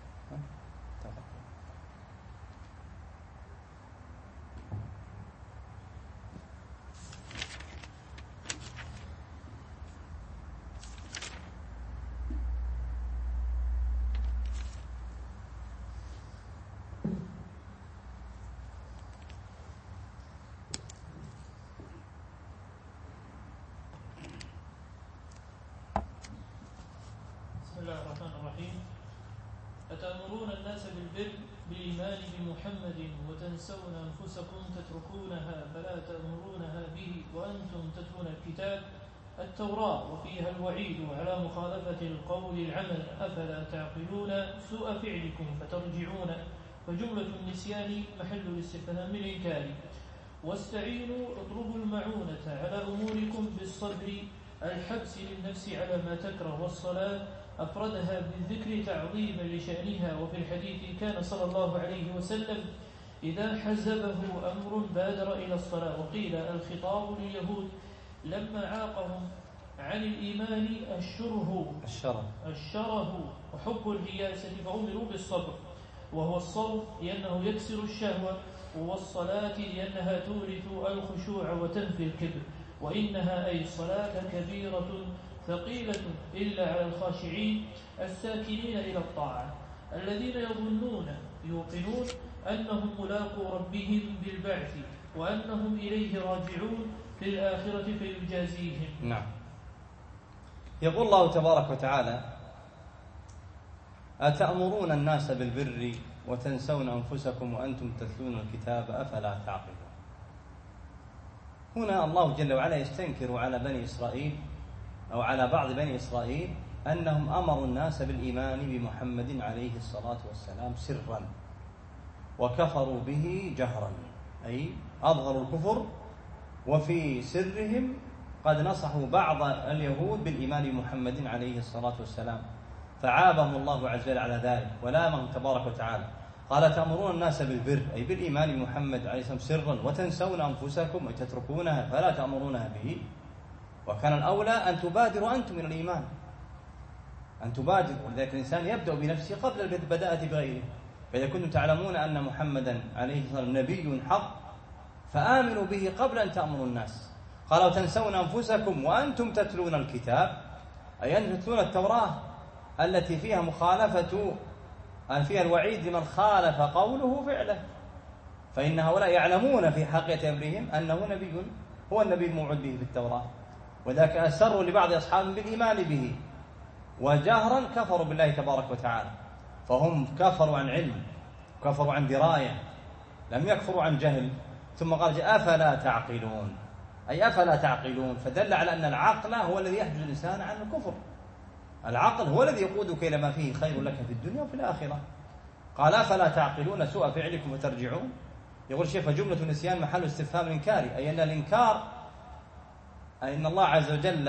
أتأمرون الناس بالبر بالإيمان بمحمد وتنسون أنفسكم تتركونها فلا تأمرونها به وأنتم تتلون الكتاب التوراة وفيها الوعيد على مخالفة القول العمل أفلا تعقلون سوء فعلكم فترجعون، فجملة النسيان محل الاستفهام الإنكاري. واستعينوا اطلبوا المعونة على أموركم بالصبر الحبس للنفس على ما تكره، والصلاة أفردها بالذكر تعظيما لشأنها. وفي الحديث كان صلى الله عليه وسلم إذا حزبه أمر بادر إلى الصلاة. وقيل الخطاب لليهود لما عاقهم عن الإيمان الشره الشره, الشره وحب الرياسة فأمروا بالصبر، وهو الصرف لأنه يكسر الشهوة، والصلاة لأنها تورث الخشوع وتنفي الكبر. وإنها أي الصلاة كبيرة ثقيلة إلا على الخاشعين الساكنين إلى الطاعة الذين يظنون يوقنون أنهم ملاقوا ربهم بالبعث وأنهم إليه راجعون في الآخرة فيجازيهم. نعم. يقول الله تبارك وتعالى أتأمرون الناس بالبر وتنسون أنفسكم وأنتم تتلون الكتاب أفلا تعقلون. هنا الله جل وعلا يستنكر على بني إسرائيل أو على بعض بني إسرائيل أنهم أمروا الناس بالإيمان بمحمد عليه الصلاة والسلام سرا وكفروا به جهرا، أي أظهروا الكفر، وفي سرهم قد نصحوا بعض اليهود بالإيمان بمحمد عليه الصلاة والسلام، فعابهم الله عز وجل على ذلك ولامهم تبارك وتعالى. قال تأمرون الناس بالبر أي بالإيمان بمحمد عليه الصلاة والسلام سرا وتنسون أنفسكم أي تتركونها فلا تأمرونها به. وكان الأولى أن تبادروا أنتم من الإيمان، أن تبادروا، ولذلك الإنسان يبدأ بنفسه قبل البداءة بغيره. فإذا كنتم تعلمون أن محمدا عليه الصلاة والسلام نبي حق فآمنوا به قبل أن تأمروا الناس. قالوا تنسون أنفسكم وأنتم تتلون الكتاب أي أن تتلون التوراة التي فيها مخالفة، أن فيها الوعيد لمن خالف قوله فعله، فإن هؤلاء يعلمون في حقيقة أمرهم أنه نبي هو النبي الموعود به في التوراة، وذاك أسروا لبعض أصحابهم بالإيمان به وجهرا كفروا بالله تبارك وتعالى. فهم كفروا عن علم، كفروا عن دراية، لم يكفروا عن جهل. ثم قال أفلا تعقلون أي أفلا تعقلون، فدل على أن العقل هو الذي يحجز الإنسان عن الكفر. العقل هو الذي يقودك إلى ما فيه خير لك في الدنيا وفي الآخرة. قال أفلا تعقلون سوء فعلكم وترجعون. يقول الشيخ فجملة النسيان محل استفهام إنكاري، أي أن الإنكار أي أن الله عز وجل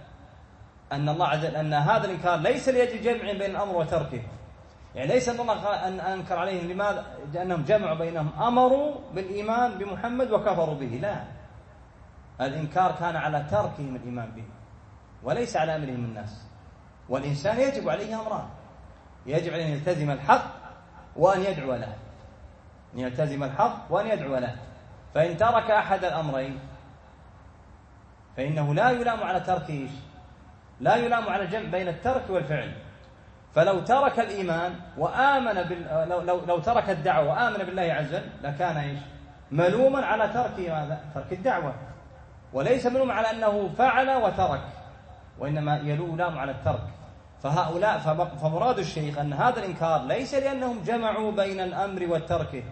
أن الله عز وجل أن هذا الإنكار ليس لأجل جمع بين الأمر وتركه، يعني ليس أن الله أن أنكر عليهم لماذا؟ لأنهم جمعوا بينهم، أمروا بالإيمان بمحمد وكفروا به، لا، الإنكار كان على تركهم الإيمان به وليس على أمرهم الناس. والإنسان يجب عليه أمران، يجب عليه أن يلتزم الحق وأن يدعو له، أن يلتزم الحق وأن يدعو له. فإن ترك أحد الأمرين فإنه لا يلام على تركه، لا يلام على الجمع بين الترك والفعل. فلو ترك الإيمان وآمن بال... لو... لو... لو ترك الدعوة وآمن بالله عز وجل لكان إيش؟ ملوما على ترك ماذا؟ ترك الدعوة. وليس ملوم على أنه فعل وترك، وإنما يلوم على الترك. فهؤلاء فمراد الشيخ أن هذا الإنكار ليس لأنهم جمعوا بين الأمر والترك،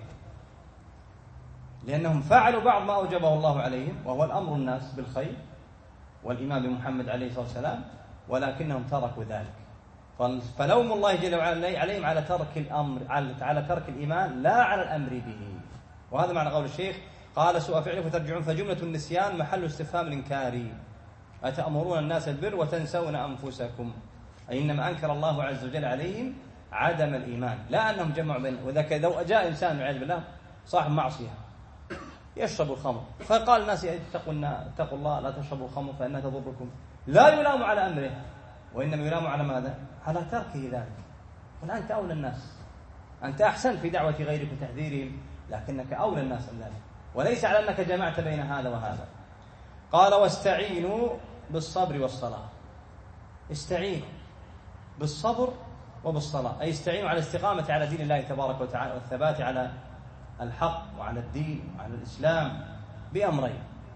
لأنهم فعلوا بعض ما أوجبه الله عليهم وهو الأمر الناس بالخير والإيمان بمحمد عليه الصلاة والسلام، ولكنهم تركوا ذلك. فلوم الله جل وعلا عليهم على ترك الأمر، على ترك الإيمان لا على الأمر به. وهذا معنى قول الشيخ قال سوء فعله فترجعون. فجملة النسيان محل استفهام الإنكاري، أتأمرون الناس البر وتنسون أنفسكم، أي إنما أنكر الله عز وجل عليهم عدم الإيمان، لا أنهم جمعوا بين. وذلك لو جاء إنسان والعياذ بالله صاحب معصية يشرب الخمر فقال الناس اتقوا الله لا تشربوا الخمر فإنها تضركم، لا يلام على أمره وإنما يلام على ماذا؟ على تركه ذلك. قل أنت أولى الناس، أنت أحسن في دعوة غيرك وتحذيرهم، لكنك أولى الناس من ذلك، وليس على أنك جمعت بين هذا وهذا. قال واستعينوا بالصبر والصلاة. استعينوا بالصبر وبالصلاة، أي استعينوا على الاستقامة على دين الله تبارك وتعالى والثبات على الحق وعلى الدين وعلى الإسلام بأمرين،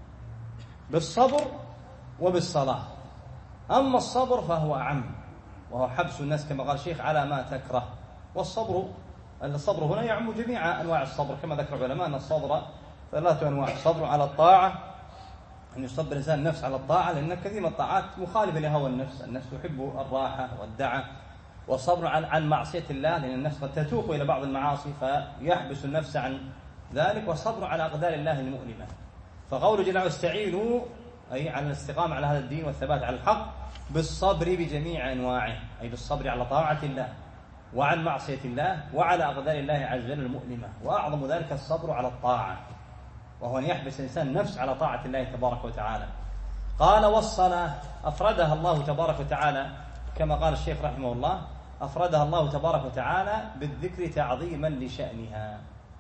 بالصبر وبالصلاة. أما الصبر فهو أعم، وهو حبس الناس كما قال الشيخ على ما تكره. والصبر الصبر هنا يعم جميع أنواع الصبر، كما ذكر العلماء أن الصبر ثلاثة أنواع: الصبر على الطاعة، أن يصبر الإنسان النفس على الطاعة، لأن كثير من الطاعات مخالفة لهوى النفس، النفس تحب الراحة والدعة. والصبر عن عن معصية الله، لأن النفس قد تتوق إلى بعض المعاصي فيحبس النفس عن ذلك. والصبر على أقدار الله المؤلمة. فقوله جل وعلا استعينوا أي على الاستقامة على هذا الدين والثبات على الحق بالصبر بجميع أنواعه، أي بالصبر على طاعة الله وعن معصية الله وعلى أقدار الله عز وجل المؤلمة. وأعظم ذلك الصبر على الطاعة، وهو أن يحبس الإنسان نفس على طاعة الله تبارك وتعالى. قال والصلاة أفردها الله تبارك وتعالى كما قال الشيخ رحمه الله، أفردها الله تبارك وتعالى بالذكر تعظيما لشأنها.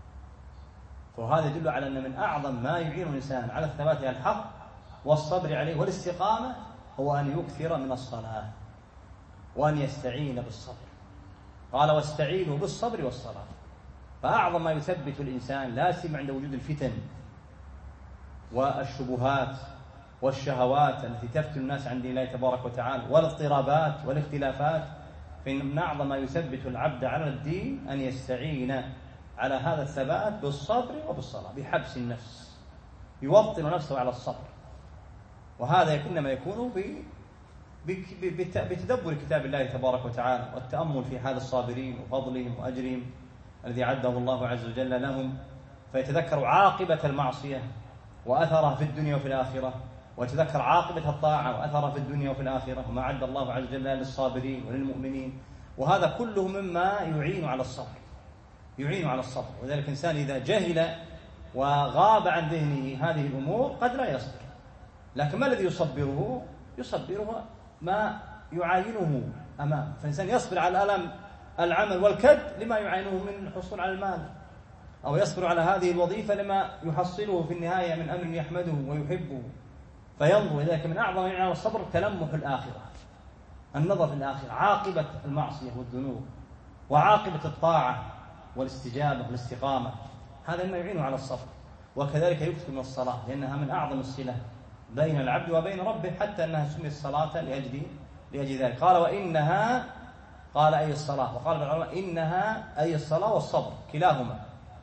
وهذا يدل على أن من أعظم ما يعين الإنسان على الثبات على الحق والصبر عليه والاستقامة هو أن يكثر من الصلاة وأن يستعين بالصبر. قال واستعينوا بالصبر والصلاة. فأعظم ما يثبت الإنسان لا سيما عند وجود الفتن والشبهات والشهوات التي تفتن الناس عن دين الله تبارك وتعالى والاضطرابات والاختلافات، فإن من أعظم ما يثبت العبد على الدين أن يستعين على هذا الثبات بالصبر وبالصلاة، بحبس النفس، يوطن نفسه على الصبر. وهذا إنما يكون بتدبر كتاب الله تبارك وتعالى والتأمل في حال الصابرين وفضلهم وأجرهم الذي عده الله عز وجل لهم، فيتذكر عاقبة المعصية وأثرها في الدنيا وفي الآخرة، ويتذكر عاقبة الطاعة وأثرها في الدنيا وفي الآخرة، وما عد الله عز وجل للصابرين وللمؤمنين. وهذا كله مما يعين على الصبر، يعين على الصبر. وذلك إنسان إذا جهل وغاب عن ذهنه هذه الأمور قد لا يصبر، لكن ما الذي يصبره؟ يصبره ما يعاينه أمام. فالإنسان يصبر على الألم العمل والكد لما يعاينه من الحصول على المال، أو يصبر على هذه الوظيفة لما يحصله في النهاية من أمر يحمده ويحبه فينظر. لذلك من أعظم على الصبر تلمح الآخرة، النظر في الآخرة، عاقبة المعصية والذنوب وعاقبة الطاعة والاستجابة والاستقامة، هذا ما يعينه على الصبر. وكذلك يكثر من الصلاة، لأنها من أعظم الصلة بين العبد وبين ربه، حتى أنها سميت الصلاة لأجل لأجل ذلك. قال وإنها، قال أي الصلاة، وقال العلماء إنها أي الصلاة والصبر كلاهما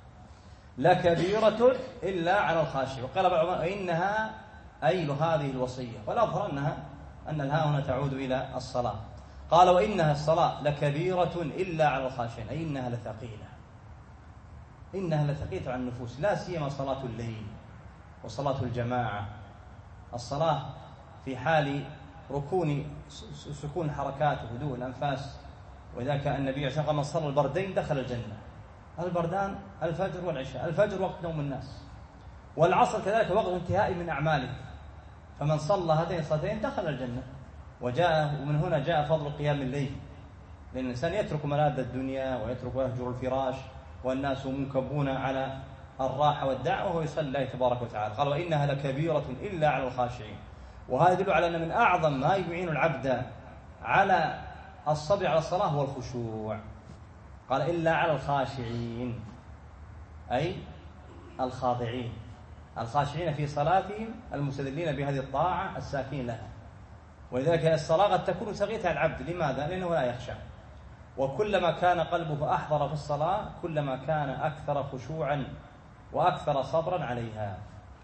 لكبيرة إلا على الخاشع. وقال العلماء إنها أي هذه الوصية، والأظهر أنها أن الهاء هنا تعود إلى الصلاة. قال وإنها الصلاة لكبيرة إلا على الخاشعين، أي إنها لثقيلة، إنها لثقيلة على النفوس، لا سيما صلاة الليل وصلاة الجماعة. الصلاة في حال ركون سكون الحركات وهدوء الأنفاس، وذاك النبي عليه الصلاة والسلام من صلى البردين دخل الجنة. البردان الفجر والعشاء، الفجر وقت نوم الناس، والعصر كذلك وقت انتهاء من أعماله، فمن صلى هاتين الصلاتين دخل الجنة. وجاء ومن هنا جاء فضل قيام الليل، لأن الإنسان يترك ملاذ الدنيا ويترك ويهجر الفراش، والناس منكبون على الراحة والدعوة وهو يصلي الله تبارك وتعالى. قال وإنها لكبيرة إلا على الخاشعين. وهذا يدل على أن من أعظم ما يعين العبد على الصبر على الصلاة هو الخشوع. قال إلا على الخاشعين، أي الخاضعين الخاشعين في صلاتهم المستدلين بهذه الطاعة الساكين لها. ولذلك الصلاة قد تكون سغيتها العبد. لماذا؟ لأنه لا يخشع، وكلما كان قلبه أحضر في الصلاة كلما كان أكثر خشوعا وأكثر صبرا عليها.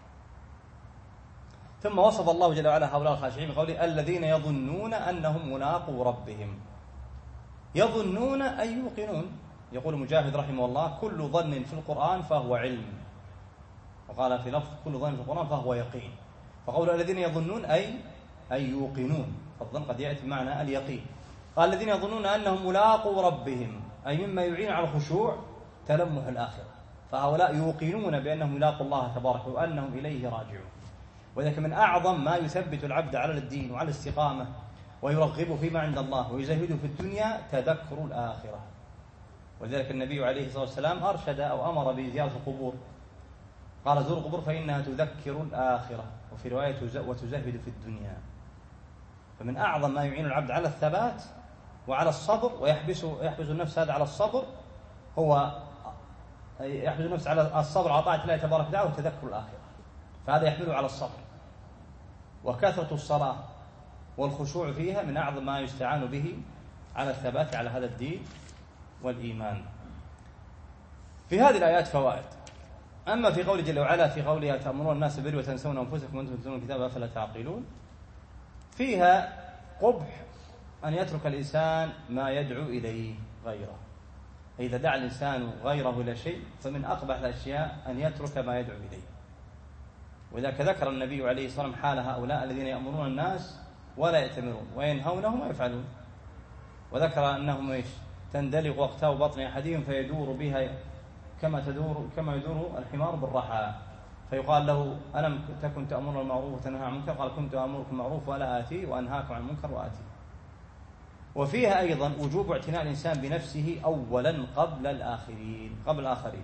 ثم وصف الله جل وعلا هؤلاء الخاشعين بقوله الذين يظنون أنهم ملاقو ربهم. يظنون أي يوقنون. يقول مجاهد رحمه الله كل ظن في القرآن فهو علم، وقال في لفظ كل ظن في القرآن فهو يقين. فقول الذين يظنون أي أي يوقنون، فالظن قد يأتي بمعنى اليقين. قال الذين يظنون أنهم ملاقو ربهم، أي مما يعين على الخشوع تلمح الآخرة. فهؤلاء يوقنون بأنهم يلاقوا الله تبارك وأنهم إليه راجعون. وذلك من أعظم ما يثبت العبد على الدين وعلى الاستقامة ويرغبه فيما عند الله ويزهده في الدنيا تذكر الآخرة. ولذلك النبي عليه الصلاة والسلام أرشد أو أمر بزيارة القبور، قال زوروا القبور فإنها تذكر الآخرة، وفي رواية وتزهد في الدنيا. فمن أعظم ما يعين العبد على الثبات وعلى الصبر ويحبس يحبس النفس هذا على الصبر هو يحبس النفس على الصبر على طاعة الله تبارك وتعالى وتذكر الآخرة. فهذا يحمله على الصبر. وكثرة الصلاة والخشوع فيها من أعظم ما يستعان به على الثبات على هذا الدين والإيمان. في هذه الآيات فوائد. أما في قوله جل وعلا في قوله تأمرون الناس بالبر وتنسون أنفسكم وأنتم تتلون الكتاب أفلا تعقلون، فيها قبح أن يترك الإنسان ما يدعو إليه غيره. إذا دعا الإنسان غيره إلى شيء فمن أقبح الأشياء أن يترك ما يدعو إليه. وذلك ذكر النبي عليه الصلاة والسلام حال هؤلاء الذين يأمرون الناس ولا يأتمرون وينهونهم ويفعلون. وذكر أنهم إيش تندلق أقتاب بطن أحدهم فيدور بها كما تدور كما يدور الحمار بالرحى، فيقال له ألم تكن تأمر المعروف وتنهى عن المنكر؟ قال كنت أمركم المعروف ولا آتي وأنهاكم عن المنكر وآتي. وفيها أيضا وجوب اعتناء الإنسان بنفسه أولا قبل الآخرين قبل الآخرين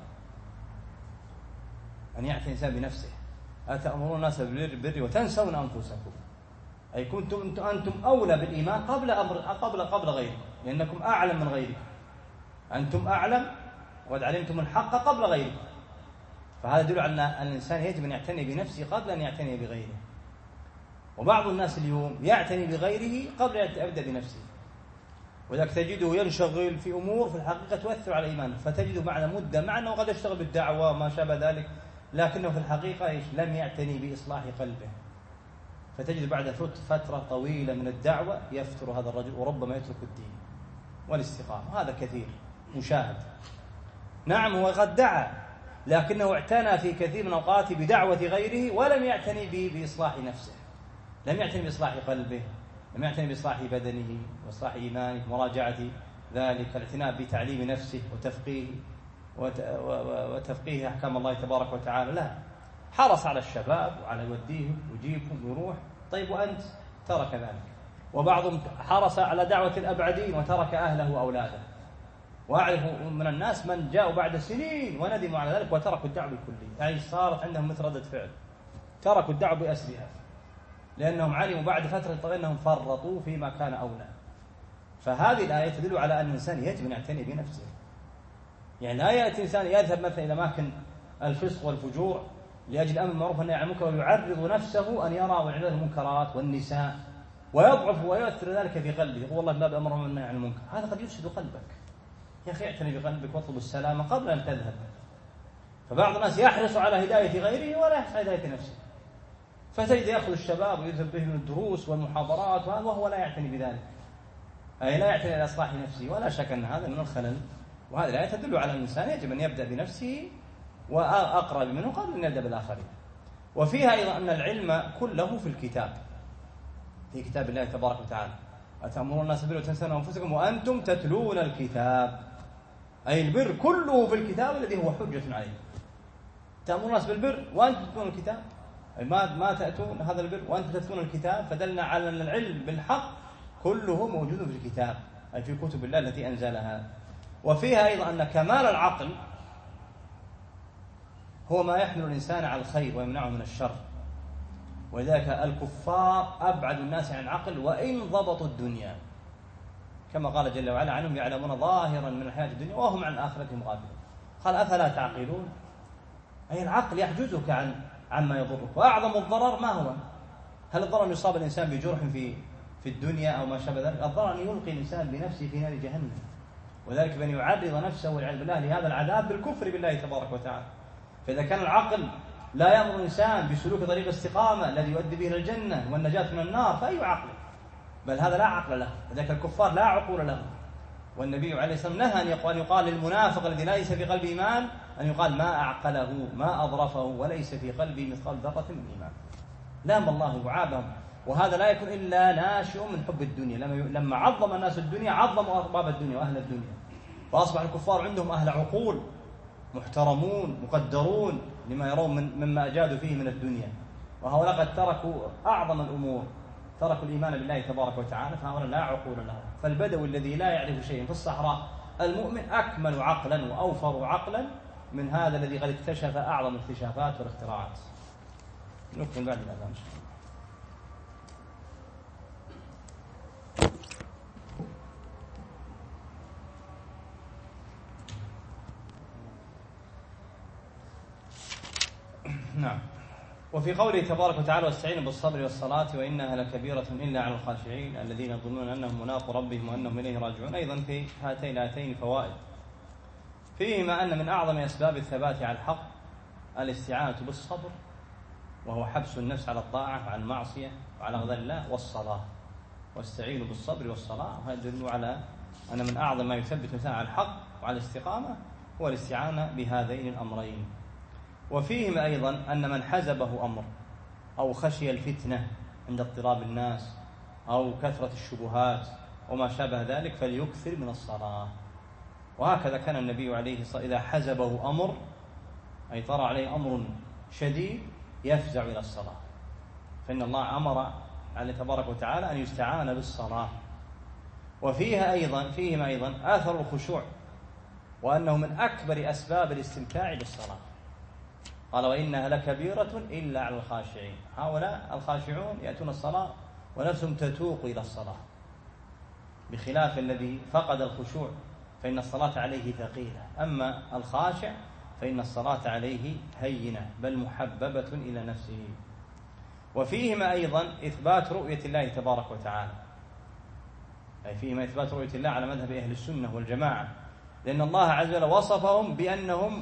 أن يعتني الإنسان بنفسه. أتأمرون الناس بالبر وتنسون أنفسكم، أي كنتم أنتم أولى بالإيمان قبل أمر قبل قبل غيركم، لأنكم أعلم من غيركم. أنتم أعلم وقد علمتم الحق قبل غيركم. فهذا يدل على أن الإنسان يجب أن يعتني بنفسه قبل أن يعتني بغيره. وبعض الناس اليوم يعتني بغيره قبل أن يبدأ بنفسه، وذلك تجده ينشغل في أمور في الحقيقة تؤثر على إيمانه، فتجده معنا مدة معنا وقد يشتغل بالدعوة وما شابه ذلك، لكنه في الحقيقة إيش لم يعتني بإصلاح قلبه. فتجد بعد فترة طويلة من الدعوة يفتر هذا الرجل وربما يترك الدين والاستقامة. هذا كثير مشاهد. نعم هو قد دعا لكنه اعتنى في كثير من الأوقات بدعوة غيره ولم يعتني به بإصلاح نفسه، لم يعتني بإصلاح قلبه، لم يعتني بإصلاح بدنه وإصلاح إيمانه، مراجعة ذلك، الاعتناء بتعليم نفسه وتفقيه وتفقيه أحكام الله تبارك وتعالى. لا، حرص على الشباب وعلى يوديهم ويجيبهم ويروح. طيب وأنت ترك ذلك. وبعضهم حرص على دعوة الأبعدين وترك أهله وأولاده. وأعرف من الناس من جاءوا بعد سنين وندموا على ذلك وتركوا الدعوة بكلية، يعني صارت عندهم مثل ردة فعل، تركوا الدعوة بأسرها لأنهم علموا بعد فترة أنهم فرطوا فيما كان أولى. فهذه الآية تدل على أن الإنسان يجب أن يعتني بنفسه. يعني لا يأتي الإنسان يذهب مثلا إلى أماكن الفسق والفجور لأجل أمر المعروف والنهي عن المنكر ويعرض نفسه أن يرى والعياذ المنكرات والنساء ويضعف ويؤثر ذلك في قلبه، يقول والله باب أمر والنهي عن المنكر. هذا قد يفسد قلبك. يا أخي اعتني بقلبك واطلب السلامة قبل أن تذهب. فبعض الناس يحرص على هداية غيره ولا يحرص على هداية نفسه، فتجد يأخذ الشباب ويذهب بهم الدروس والمحاضرات وهو لا يعتني بذلك، أي لا يعتني بإصلاح نفسه. ولا شك أن هذا من الخلل. وهذه الآية تدل على الإنسان يجب أن يبدأ بنفسه وأقرب منه قبل أن يبدأ بالآخرين. وفيها أيضا أن العلم كله في الكتاب، في كتاب الله تبارك وتعالى. أتأمرون الناس بالبر وتنسون أنفسكم وأنتم تتلون الكتاب، أي البر كله في الكتاب الذي هو حجة عليكم. تأمرون الناس بالبر وأنتم تتلون الكتاب، أي ما ما تأتون هذا البر وأنتم تتلون الكتاب، فدلنا على أن العلم بالحق كله موجود في الكتاب، أي في كتب الله التي أنزلها. وفيها أيضا أن كمال العقل هو ما يحمل الإنسان على الخير ويمنعه من الشر. ولذلك الكفار أبعد الناس عن العقل وإن ضبطوا الدنيا، كما قال جل وعلا عنهم يعلمون ظاهرا من الحياة الدنيا وهم عن آخرتهم غافلون. قال أفلا تعقلون، أي العقل يحجزك عن عما يضرك. وأعظم الضرر ما هو؟ هل الضرر أن يصاب الإنسان بجرح في في الدنيا أو ما شابه ذلك؟ الضرر أن يلقي الإنسان بنفسه في نار جهنم، وذلك بأن يعرض نفسه والعياذ بالله لهذا العذاب بالكفر بالله تبارك وتعالى. فإذا كان العقل لا يأمر الإنسان بسلوك طريق الاستقامة الذي يؤدي به إلى الجنة والنجاة من النار، فأي عقل؟ بل هذا لا عقل له، وذلك الكفار لا عقول لهم. والنبي عليه الصلاة والسلام نهى أن يقال, يقال للمنافق الذي ليس في قلبه إيمان أن يقال ما أعقله ما أظرفه وليس في قلبه مثقال ذرة من إيمان. لام الله وعابهم. وهذا لا يكون إلا ناشئ من حب الدنيا. لما عظم الناس الدنيا عظموا أرباب الدنيا وأهل الدنيا، فأصبح الكفار عندهم أهل عقول محترمون مقدرون لما يرون من مما أجادوا فيه من الدنيا. وهؤلاء قد تركوا أعظم الأمور، تركوا الإيمان بالله تبارك وتعالى، فهؤلاء لا عقول لهم. فالبدوي الذي لا يعرف شيئا في الصحراء المؤمن أكمل عقلا وأوفر عقلا من هذا الذي قد اكتشف أعظم الاكتشافات والاختراعات. نكمل بعد الأذان إن شاء الله. نعم. وفي قوله تبارك وتعالى واستعينوا بالصبر والصلاة وإنها لكبيرة إلا على الخاشعين الذين يظنون أنهم ملاقو ربهم وأنهم إليه راجعون. أيضا في هاتين الآيتين فوائد، فيهما أن من أعظم أسباب الثبات على الحق الاستعانة بالصبر، وهو حبس النفس على الطاعة وعلى المعصية وعلى غضب الله، والصلاة. واستعينوا بالصبر والصلاة، وهذا يدل على أن من أعظم ما يثبت الإنسان على الحق وعلى الاستقامة هو الاستعانة بهذين الأمرين. وفيهما أيضا أن من حزبه أمر أو خشي الفتنة عند اضطراب الناس أو كثرة الشبهات وما شابه ذلك فليكثر من الصلاة. وهكذا كان النبي عليه الصلاة والسلام إذا حزبه أمر أي طرأ عليه أمر شديد يفزع إلى الصلاة، فإن الله أمر عليه تبارك وتعالى أن يستعان بالصلاة. وفيها أيضا فيهما أيضا آثر الخشوع، وأنه من أكبر أسباب الاستمتاع بالصلاة. قال وإنها لكبيرة إلا على الخاشعين. هؤلاء الخاشعون يأتون الصلاة ونفسهم تتوق إلى الصلاة، بخلاف الذي فقد الخشوع فإن الصلاة عليه ثقيلة. أما الخاشع فإن الصلاة عليه هينة بل محببة إلى نفسه. وفيهما أيضا إثبات رؤية الله تبارك وتعالى، أي فيهما إثبات رؤية الله على مذهب أهل السنة والجماعة، لأن الله عز وجل وصفهم بأنهم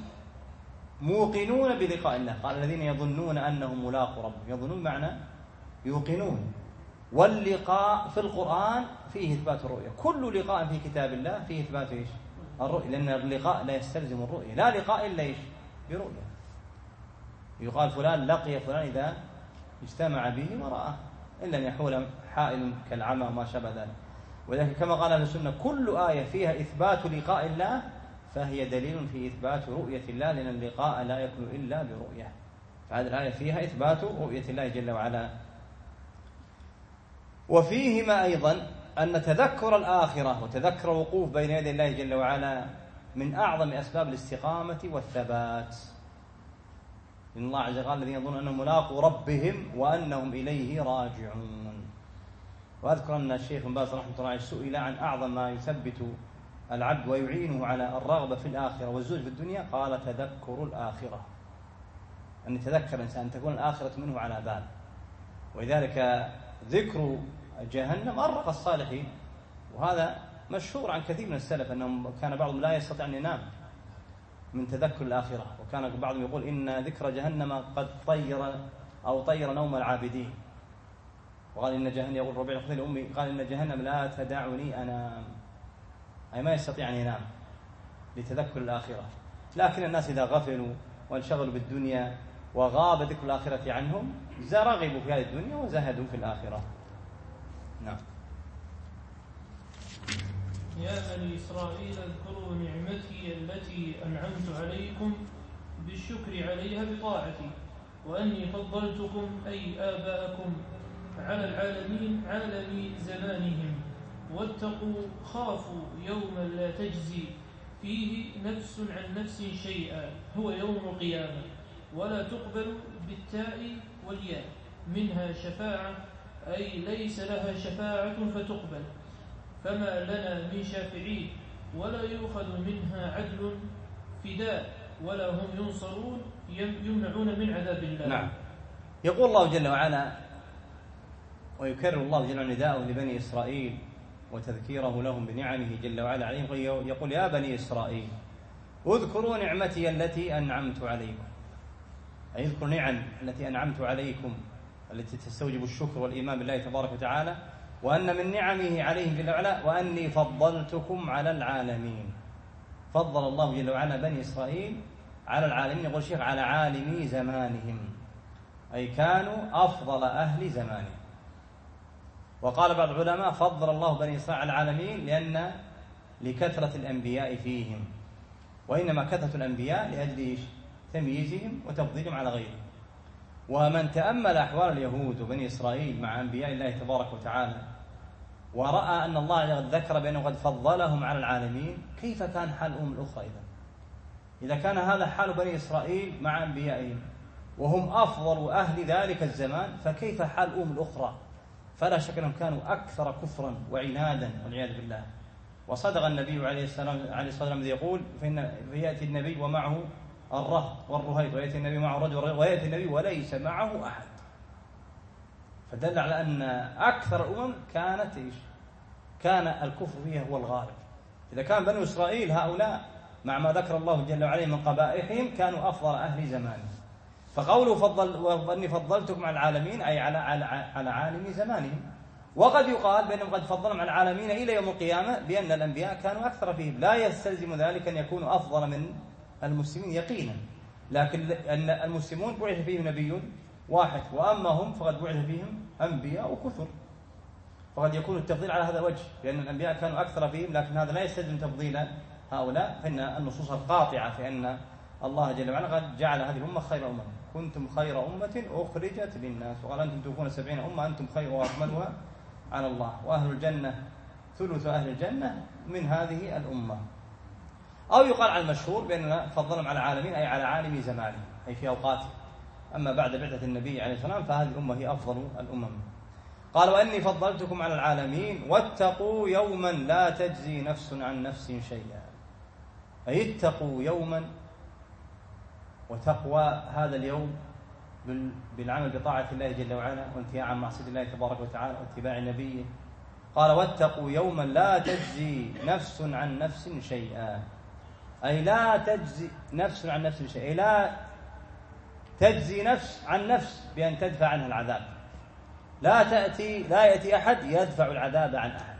موقنون بلقاء الله. قال الذين يظنون أنهم ملاقو ربهم، يظنون معنى يوقنون. واللقاء في القرآن فيه إثبات الرؤية، كل لقاء في كتاب الله فيه إثبات إيش؟ الرؤية، لأن اللقاء لا يستلزم الرؤية، لا لقاء إلا إيش؟ برؤية. يقال فلان لقي فلان إذا اجتمع به ورآه، إلا أن يحول حائل كالعمى وما شابه ذلك. ولكن كما قال أهل السنة كل آية فيها إثبات لقاء الله فهي دليل في إثبات رؤية الله، لأن اللقاء لا يكون إلا برؤية. فهذه الآية فيها إثبات رؤية الله جل وعلا. وفيهما أيضا أن تذكر الآخرة وتذكر الوقوف بين يدي الله جل وعلا من أعظم أسباب الاستقامة والثبات. إن الله عز وجل الذين يظنون أنهم ملاقو ربهم وأنهم إليه راجعون. وأذكر أن الشيخ بن باز رحمه الله عليه سئل عن أعظم ما يثبت العبد ويعينه على الرغبة في الآخرة والزهد في الدنيا، قال تذكر الآخرة، أن يتذكر الإنسان أن تكون الآخرة منه على بال. ولذلك ذكر جهنم أرق الصالحين، وهذا مشهور عن كثير من السلف أنهم كان بعضهم لا يستطيع أن ينام من تذكر الآخرة، وكان بعضهم يقول إن ذكر جهنم قد طير أو طير نوم العابدين. وقال إن جهنم، يقول ربيع الخثيل أمي قال إن جهنم لا تدعني أنام، أي ما يستطيع أن ينام لتذكر الآخرة. لكن الناس إذا غفلوا وانشغلوا بالدنيا وغاب ذكر الآخرة عنهم رغبوا في هذه الدنيا وزهدوا في الآخرة. نعم. يا بني إسرائيل اذكروا نعمتي التي أنعمت عليكم بالشكر عليها بطاعتي، وأني فضلتكم أي آباءكم على العالمين عالم زمانهم. واتقوا خافوا يوما لا تجزي فيه نفس عن نفس شيئا هو يوم القيامة، ولا تقبل بالتاء والياء منها شفاعة أي ليس لها شفاعة فتقبل، فما لنا من شافعين، ولا يؤخذ منها عدل فداء، ولا هم ينصرون يمنعون من عذاب الله. نعم. يقول الله جل وعلا ويكرر الله جل وعلا نداءه لبني إسرائيل وتذكيره لهم بنعمه جل وعلا عليهم، يقول يا بني إسرائيل اذكروا نعمتي التي أنعمت عليكم، أي اذكروا نعم التي أنعمت عليكم التي تستوجب الشكر والإيمان بالله تبارك وتعالى، وأن من نعمه عليهم جل وعلا وأني فضلتكم على العالمين. فضل الله جل وعلا بني إسرائيل على العالمين، يقول الشيخ على عالمي زمانهم، أي كانوا أفضل أهل زمانهم. وقال بعض العلماء فضل الله بني إسرائيل على العالمين لأن لكثرة الأنبياء فيهم، وإنما كثرة الأنبياء لأجل تمييزهم وتفضيلهم على غيرهم. ومن تأمل أحوال اليهود وبني إسرائيل مع أنبياء الله تبارك وتعالى ورأى أن الله ذكر بأنه قد فضلهم على العالمين، كيف كان حال الأمم الأخرى إذا؟ إذا كان هذا حال بني إسرائيل مع أنبيائهم وهم أفضل أهل ذلك الزمان، فكيف حال الأمم الأخرى؟ فلا شك أنهم كانوا أكثر كفرا وعنادا والعياذ بالله. وصدق النبي عليه السلام عليه الصلاة والسلام يقول فإن يأتي النبي ومعه الرهط والرهيط، ويأتي النبي معه رجل ويأتي النبي وليس معه أحد، فدل على أن أكثر الأمم كانت إيش؟ كان الكفر فيها هو الغالب. إذا كان بنو إسرائيل هؤلاء مع ما ذكر الله جل وعلا من قبائحهم كانوا أفضل أهل زمانهم، فقوله فضل وأني فضلتكم على العالمين أي على على على عالم زمانهم. وقد يقال بأنهم قد فضلهم على العالمين إلى يوم القيامة بأن الأنبياء كانوا أكثر فيهم، لا يستلزم ذلك أن يكونوا أفضل من المسلمين يقينا، لكن أن المسلمون بعث فيهم نبي واحد، وأما هم فقد بعث فيهم أنبياء وكثر، فقد يكون التفضيل على هذا الوجه لأن الأنبياء كانوا أكثر فيهم، لكن هذا لا يستلزم تفضيل هؤلاء، فإن النصوص القاطعة فإن الله جل وعلا قد جعل هذه الأمة خير أمة، كنتم خير أمة أخرجت للناس، وقال أنتم توفون سبعين أمة أنتم خير وأكملها على الله، وأهل الجنة ثلث أهل الجنة من هذه الأمة. أو يقال على المشهور بأننا فضلهم على العالمين أي على عالم زمانه أي في أوقاته، أما بعد بعثة النبي عليه الصلاة والسلام فهذه الأمة هي أفضل الأمم. قال وأني فضلتكم على العالمين واتقوا يوما لا تجزي نفس عن نفس شيئا، أي اتقوا يوما، وتقوى هذا اليوم بالعمل بطاعة الله جل وعلا وانتهاء عن معصية الله تبارك وتعالى واتباع نبيه. قال واتقوا يوما لا تجزي نفس عن نفس شيئا، أي لا تجزي نفس عن نفس شيئا، أي لا تجزي نفس عن نفس بأن تدفع عنها العذاب، لا تأتي لا يأتي أحد يدفع العذاب عن أحد،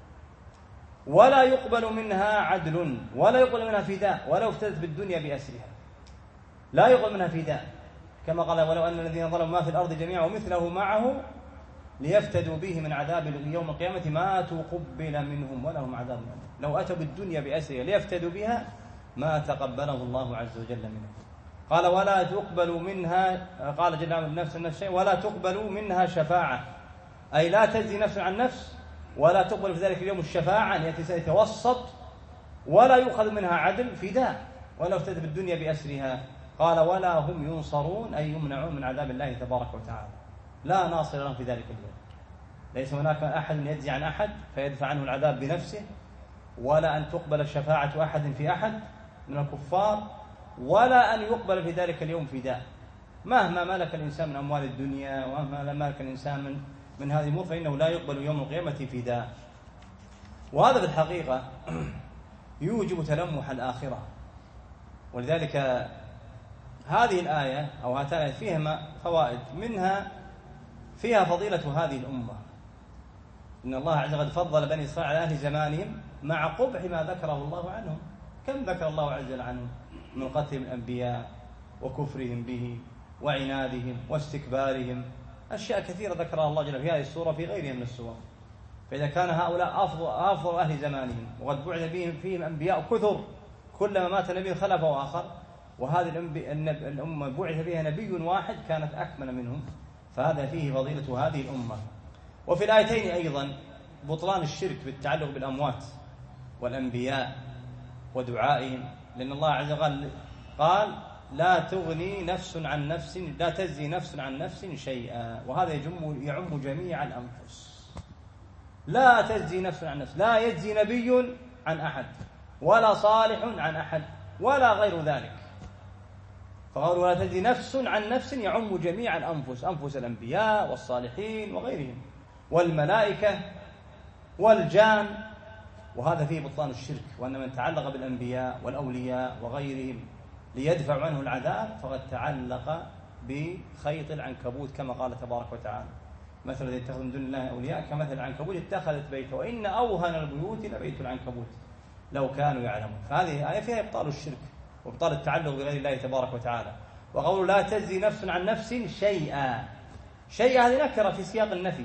ولا يقبل منها عدل، ولا يقبل منها فداء ولو افتدت بالدنيا بأسرها، لا يقبل منها فداء، كما قال ولو أن الذين ظلموا ما في الأرض جميعا ومثله معه ليفتدوا به من عذاب يوم القيامة ما تقبل منهم ولهم عذاب أليم. لو أتوا بالدنيا بأسرها ليفتدوا بها ما تقبله الله عز وجل منهم. قال ولا تقبل منها، قال جل وعلا نفس النفس شيء، ولا تقبل منها شفاعة، أي لا تجزي نفس عن نفس، ولا تقبل في ذلك اليوم الشفاعة أن يتوسط، ولا يؤخذ منها عدل فداء ولو افتدت بالدنيا بأسرها. قال ولا هم ينصرون أي يمنعون من عذاب الله تبارك وتعالى، لا ناصر لهم في ذلك اليوم، ليس هناك أحد يجزي عن أحد فيدفع عنه العذاب بنفسه، ولا أن تقبل شفاعة أحد في أحد من الكفار، ولا أن يقبل في ذلك اليوم فداء، مهما ملك الإنسان من أموال الدنيا ومهما ملك الإنسان من من هذه الأمور فإنه لا يقبل يوم القيامة فداء. وهذا بالحقيقة يوجب تلمح الآخرة، ولذلك هذه الآية أو هاتان الآيات فيهما فوائد، منها فيها فضيلة هذه الأمة، إن الله عز وجل فضل بني إسرائيل على أهل زمانهم مع قبح ما ذكره الله عنهم. كم ذكر الله عز وجل عنهم من قتل الأنبياء وكفرهم به وعنادهم واستكبارهم، أشياء كثيرة ذكرها الله جل في هذه السورة في غيرها من السور. فإذا كان هؤلاء أفضل, أفضل أهل زمانهم وقد بعث بهم فيهم أنبياء كثر، كلما مات نبي خلفه آخر، وهذه الأمة بعث فيها نبي واحد كانت أكمل منهم، فهذا فيه فضيلة هذه الأمة. وفي الآيتين أيضا بطلان الشرك بالتعلق بالأموات والأنبياء ودعائهم، لأن الله عز وجل قال لا تغني نفس عن نفس، لا تجزي نفس عن نفس شيئا، وهذا يعم يعم جميع الأنفس، لا تجزي نفس عن نفس، لا يجزي نبي عن أحد ولا صالح عن أحد ولا غير ذلك، فقال ولا تجزي نفس عن نفس يعم جميع الأنفس، أنفس الأنبياء والصالحين وغيرهم والملائكة والجان، وهذا فيه بطلان الشرك، وأن من تعلق بالأنبياء والأولياء وغيرهم ليدفع عنه العذاب فقد تعلق بخيط العنكبوت كما قال تبارك وتعالى مثل الذي اتخذ من دون الله أولياء كمثل العنكبوت اتخذت بيته وإن أوهن البيوت لبيت العنكبوت لو كانوا يعلمون. فهذه آية فيها إبطال الشرك وإبطال التعلق بغير الله تبارك وتعالى. وقول لا تجزي نفس عن نفس شيئا، شيئا هذه نكرة في سياق النفي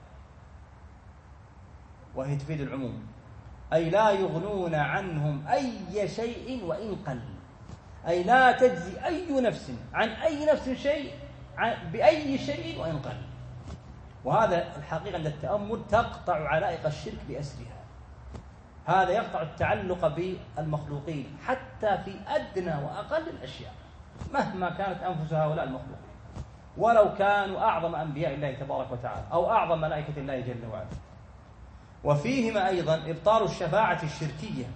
وهي تفيد العموم، أي لا يغنون عنهم أي شيء وإن قل، أي لا تجزي أي نفس عن أي نفس شيء بأي شيء وإن قل. وهذا الحقيقة عند التأمل تقطع علائق الشرك بأسرها، هذا يقطع التعلق بالمخلوقين حتى في أدنى وأقل الأشياء مهما كانت أنفس هؤلاء المخلوقين، ولو كانوا أعظم أنبياء الله تبارك وتعالى أو أعظم ملائكة الله جل وعلا. وفيهما أيضا إبطال الشفاعة الشركية،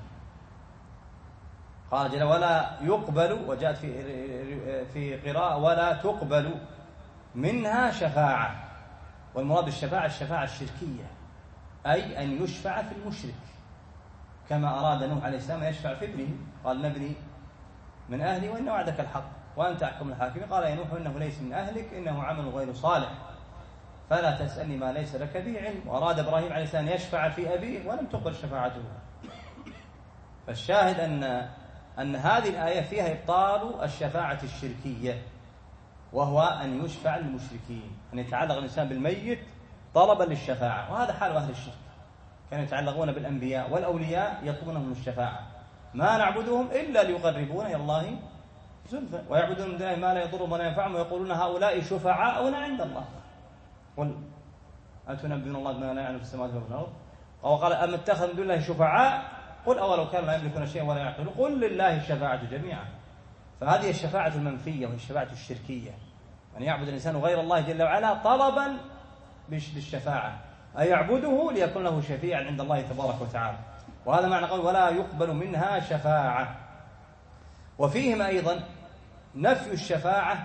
قال جل ولا يقبل، وجاءت في في قراءة ولا تقبل منها شفاعة، والمراد بالشفاعة الشفاعة الشركية، أي أن يشفع في المشرك كما أراد نوح عليه السلام يشفع في ابنه، قال نبني من أهلي وإن وعدك الحق وأنت أحكم الحاكمين، قال يا نوح إنه ليس من أهلك إنه عمل غير صالح فلا تسألني ما ليس لك به علم. وأراد إبراهيم عليه السلام يشفع في أبيه ولم تقبل شفاعته. فالشاهد أن أن هذه الآية فيها إبطال الشفاعة الشركية، وهو أن يشفع للمشركين، أن يتعلق الإنسان بالميت طلبا للشفاعة، وهذا حال أهل الشرك، كانوا يتعلقون بالأنبياء والأولياء يطلبونهم الشفاعة، ما نعبدهم إلا ليقربونا إلى الله زلفى، ويعبدون من دونه ما لا يضرهم ولا ينفعهم ويقولون هؤلاء شفعاؤنا عند الله. قل أتنبئون الله بما لا يعلم في السماوات وفي الأرض، وقال أم اتخذ من دون الله شفعاء قل أولو كانوا لا يملكون شيئا ولا يعقلون قل لله الشفاعة جميعا. فهذه الشفاعة المنفية وهي الشفاعة الشركية، أن يعبد الإنسان غير الله جل وعلا طلبا للشفاعة، أي يعبده ليكون له شفيعا عند الله تبارك وتعالى، وهذا معنى قول ولا يقبل منها شفاعة. وفيهما أيضا نفي الشفاعة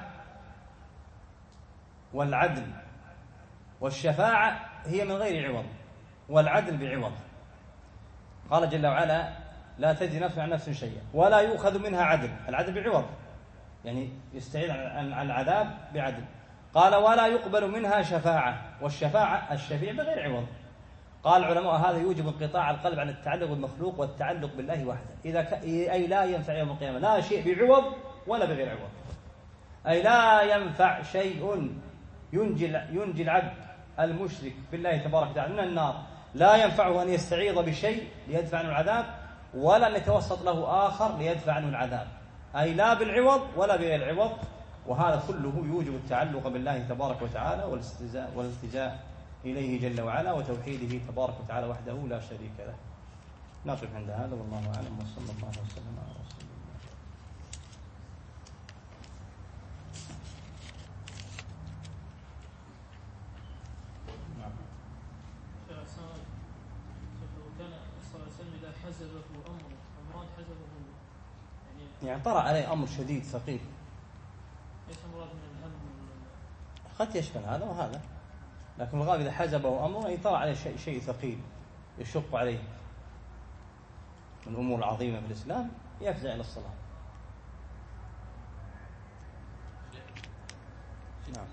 والعدل، والشفاعة هي من غير عوض والعدل بعوض. قال جل وعلا لا تجزي نفس عن نفس شيئا ولا يؤخذ منها عدل، العدل بعوض يعني يستعيد عن العذاب بعدل. قال ولا يقبل منها شفاعة، والشفاعة الشفيع بغير عوض. قال العلماء هذا يوجب انقطاع القلب عن التعلق بالمخلوق والتعلق بالله وحده، إذا ك... أي لا ينفع يوم القيامة لا شيء بعوض ولا بغير عوض، أي لا ينفع شيء ينجي ينجي العبد المشرك بالله تبارك وتعالى من النار، لا ينفعه أن يستعيض بشيء ليدفع عنه العذاب ولا أن يتوسط له آخر ليدفع عنه العذاب، أي لا بالعوض ولا بغير عوض. وهذا كله يوجب التعلق بالله تبارك وتعالى والاستجاء والالتجاء إليه جل وعلا وتوحيده تبارك وتعالى وحده لا شريك له. نقف عند هذا والله أعلم، وصلى الله وسلم على رسول الله. نعم. كان صلى الله عليه وسلم إذا حزبه أمر أمران حزبه يعني يعني طرأ عليه أمر شديد ثقيل، ليس مراد من الهم قد يشمل هذا وهذا، لكن الغالب إذا حزبه أمر يطرأ عليه شيء شيء ثقيل يشق عليه من الأمور العظيمة في الإسلام يفزع إلى الصلاة. نعم.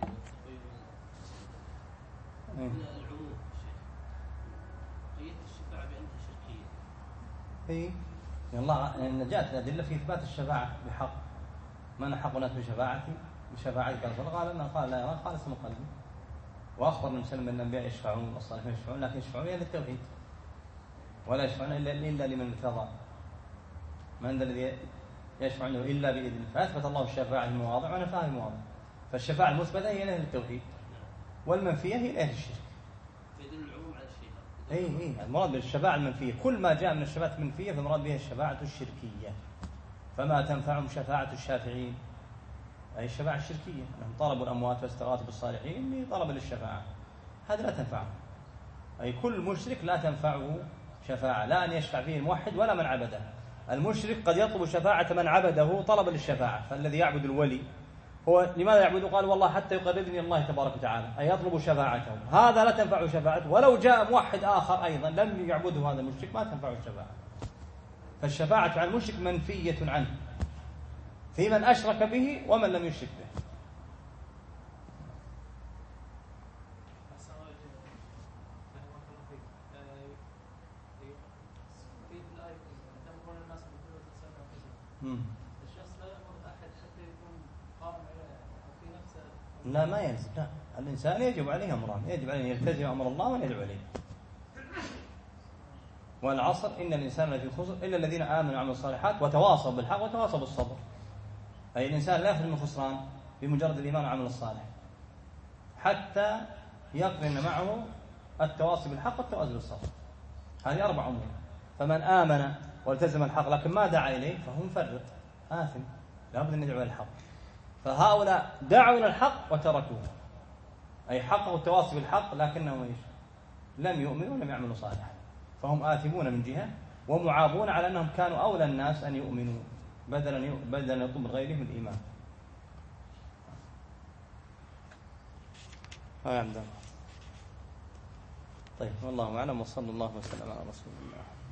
إيه يعني الله إن جاءت الأدلة في إثبات الشفاعة بحق، من حق الناس بشفاعتي بشفاعتك قال قال أنه قال لا يرى قال اسم قلبي، وأخبر من سلم الأنبياء يشفعون والصالحين يشفعون، لكن يشفعون إلا للتوحيد ولا يشفعون إلا إلا لمن ارتضى، من الذي يشفع عنده إلا بإذنه، فأثبت الله الشفاعة في مواضع ونفاها في مواضع. فالشفاعة المثبتة هي لأهل التوحيد والمنفية هي لأهل الشرك. يدل العموم على الشيء. إيه إيه المراد بالشفاعة المنفية، كل ما جاء من الشفاعة المنفية فالمراد بها الشفاعة الشركية، فما تنفعهم شفاعة الشافعين أي الشفاعة الشركية، أنهم طلبوا الأموات واستغاثوا بالصالحين طلبا للشفاعة، هذا لا تنفعهم، أي كل مشرك لا تنفعه شفاعة، لا أن يشفع فيه الموحد ولا من عبده، المشرك قد يطلب شفاعة من عبده طلبا للشفاعة، فالذي يعبد الولي هو لماذا يعبده؟ قال والله حتى يقربني الله تبارك وتعالى، أي يطلب شفاعته. هذا لا تنفع شفاعته، ولو جاء موحد آخر أيضا لم يعبده هذا المشرك ما تنفع الشفاعة. فالشفاعة عن المشرك منفية عنه في من أشرك به ومن لم يشرك به. الشخص لا يأمر أحد حتى يكون قائم في نفسه. لا ما يلزم، لا، الإنسان يجب عليه أمران، يجب عليه أن يلتزم أمر الله وأن يدعو عليه. والعصر إن الإنسان لفي خسر إلا الذين آمنوا وعملوا الصالحات وتواصوا بالحق وتواصوا بالصبر. أي الإنسان لا يخرج من خسران بمجرد الإيمان وعمل الصالح، حتى يقرن معه التواصي بالحق والتواصي بالصبر. هذه أربع أمور. فمن آمن والتزم الحق لكن ما دعا إليه فهو مفرط آثم، لابد أن يدعو إلى الحق. فهؤلاء دعوا إلى الحق وتركوه، أي حققوا التواصي بالحق لكنهم إيش؟ لم يؤمنوا ولم يعملوا صالحا، فهم آثمون من جهة ومعابون على أنهم كانوا أولى الناس أن يؤمنوا بدلا بدلا يطلب من غيرهم الإيمان. طيب والله أعلم، وصلى الله وسلم على رسول الله.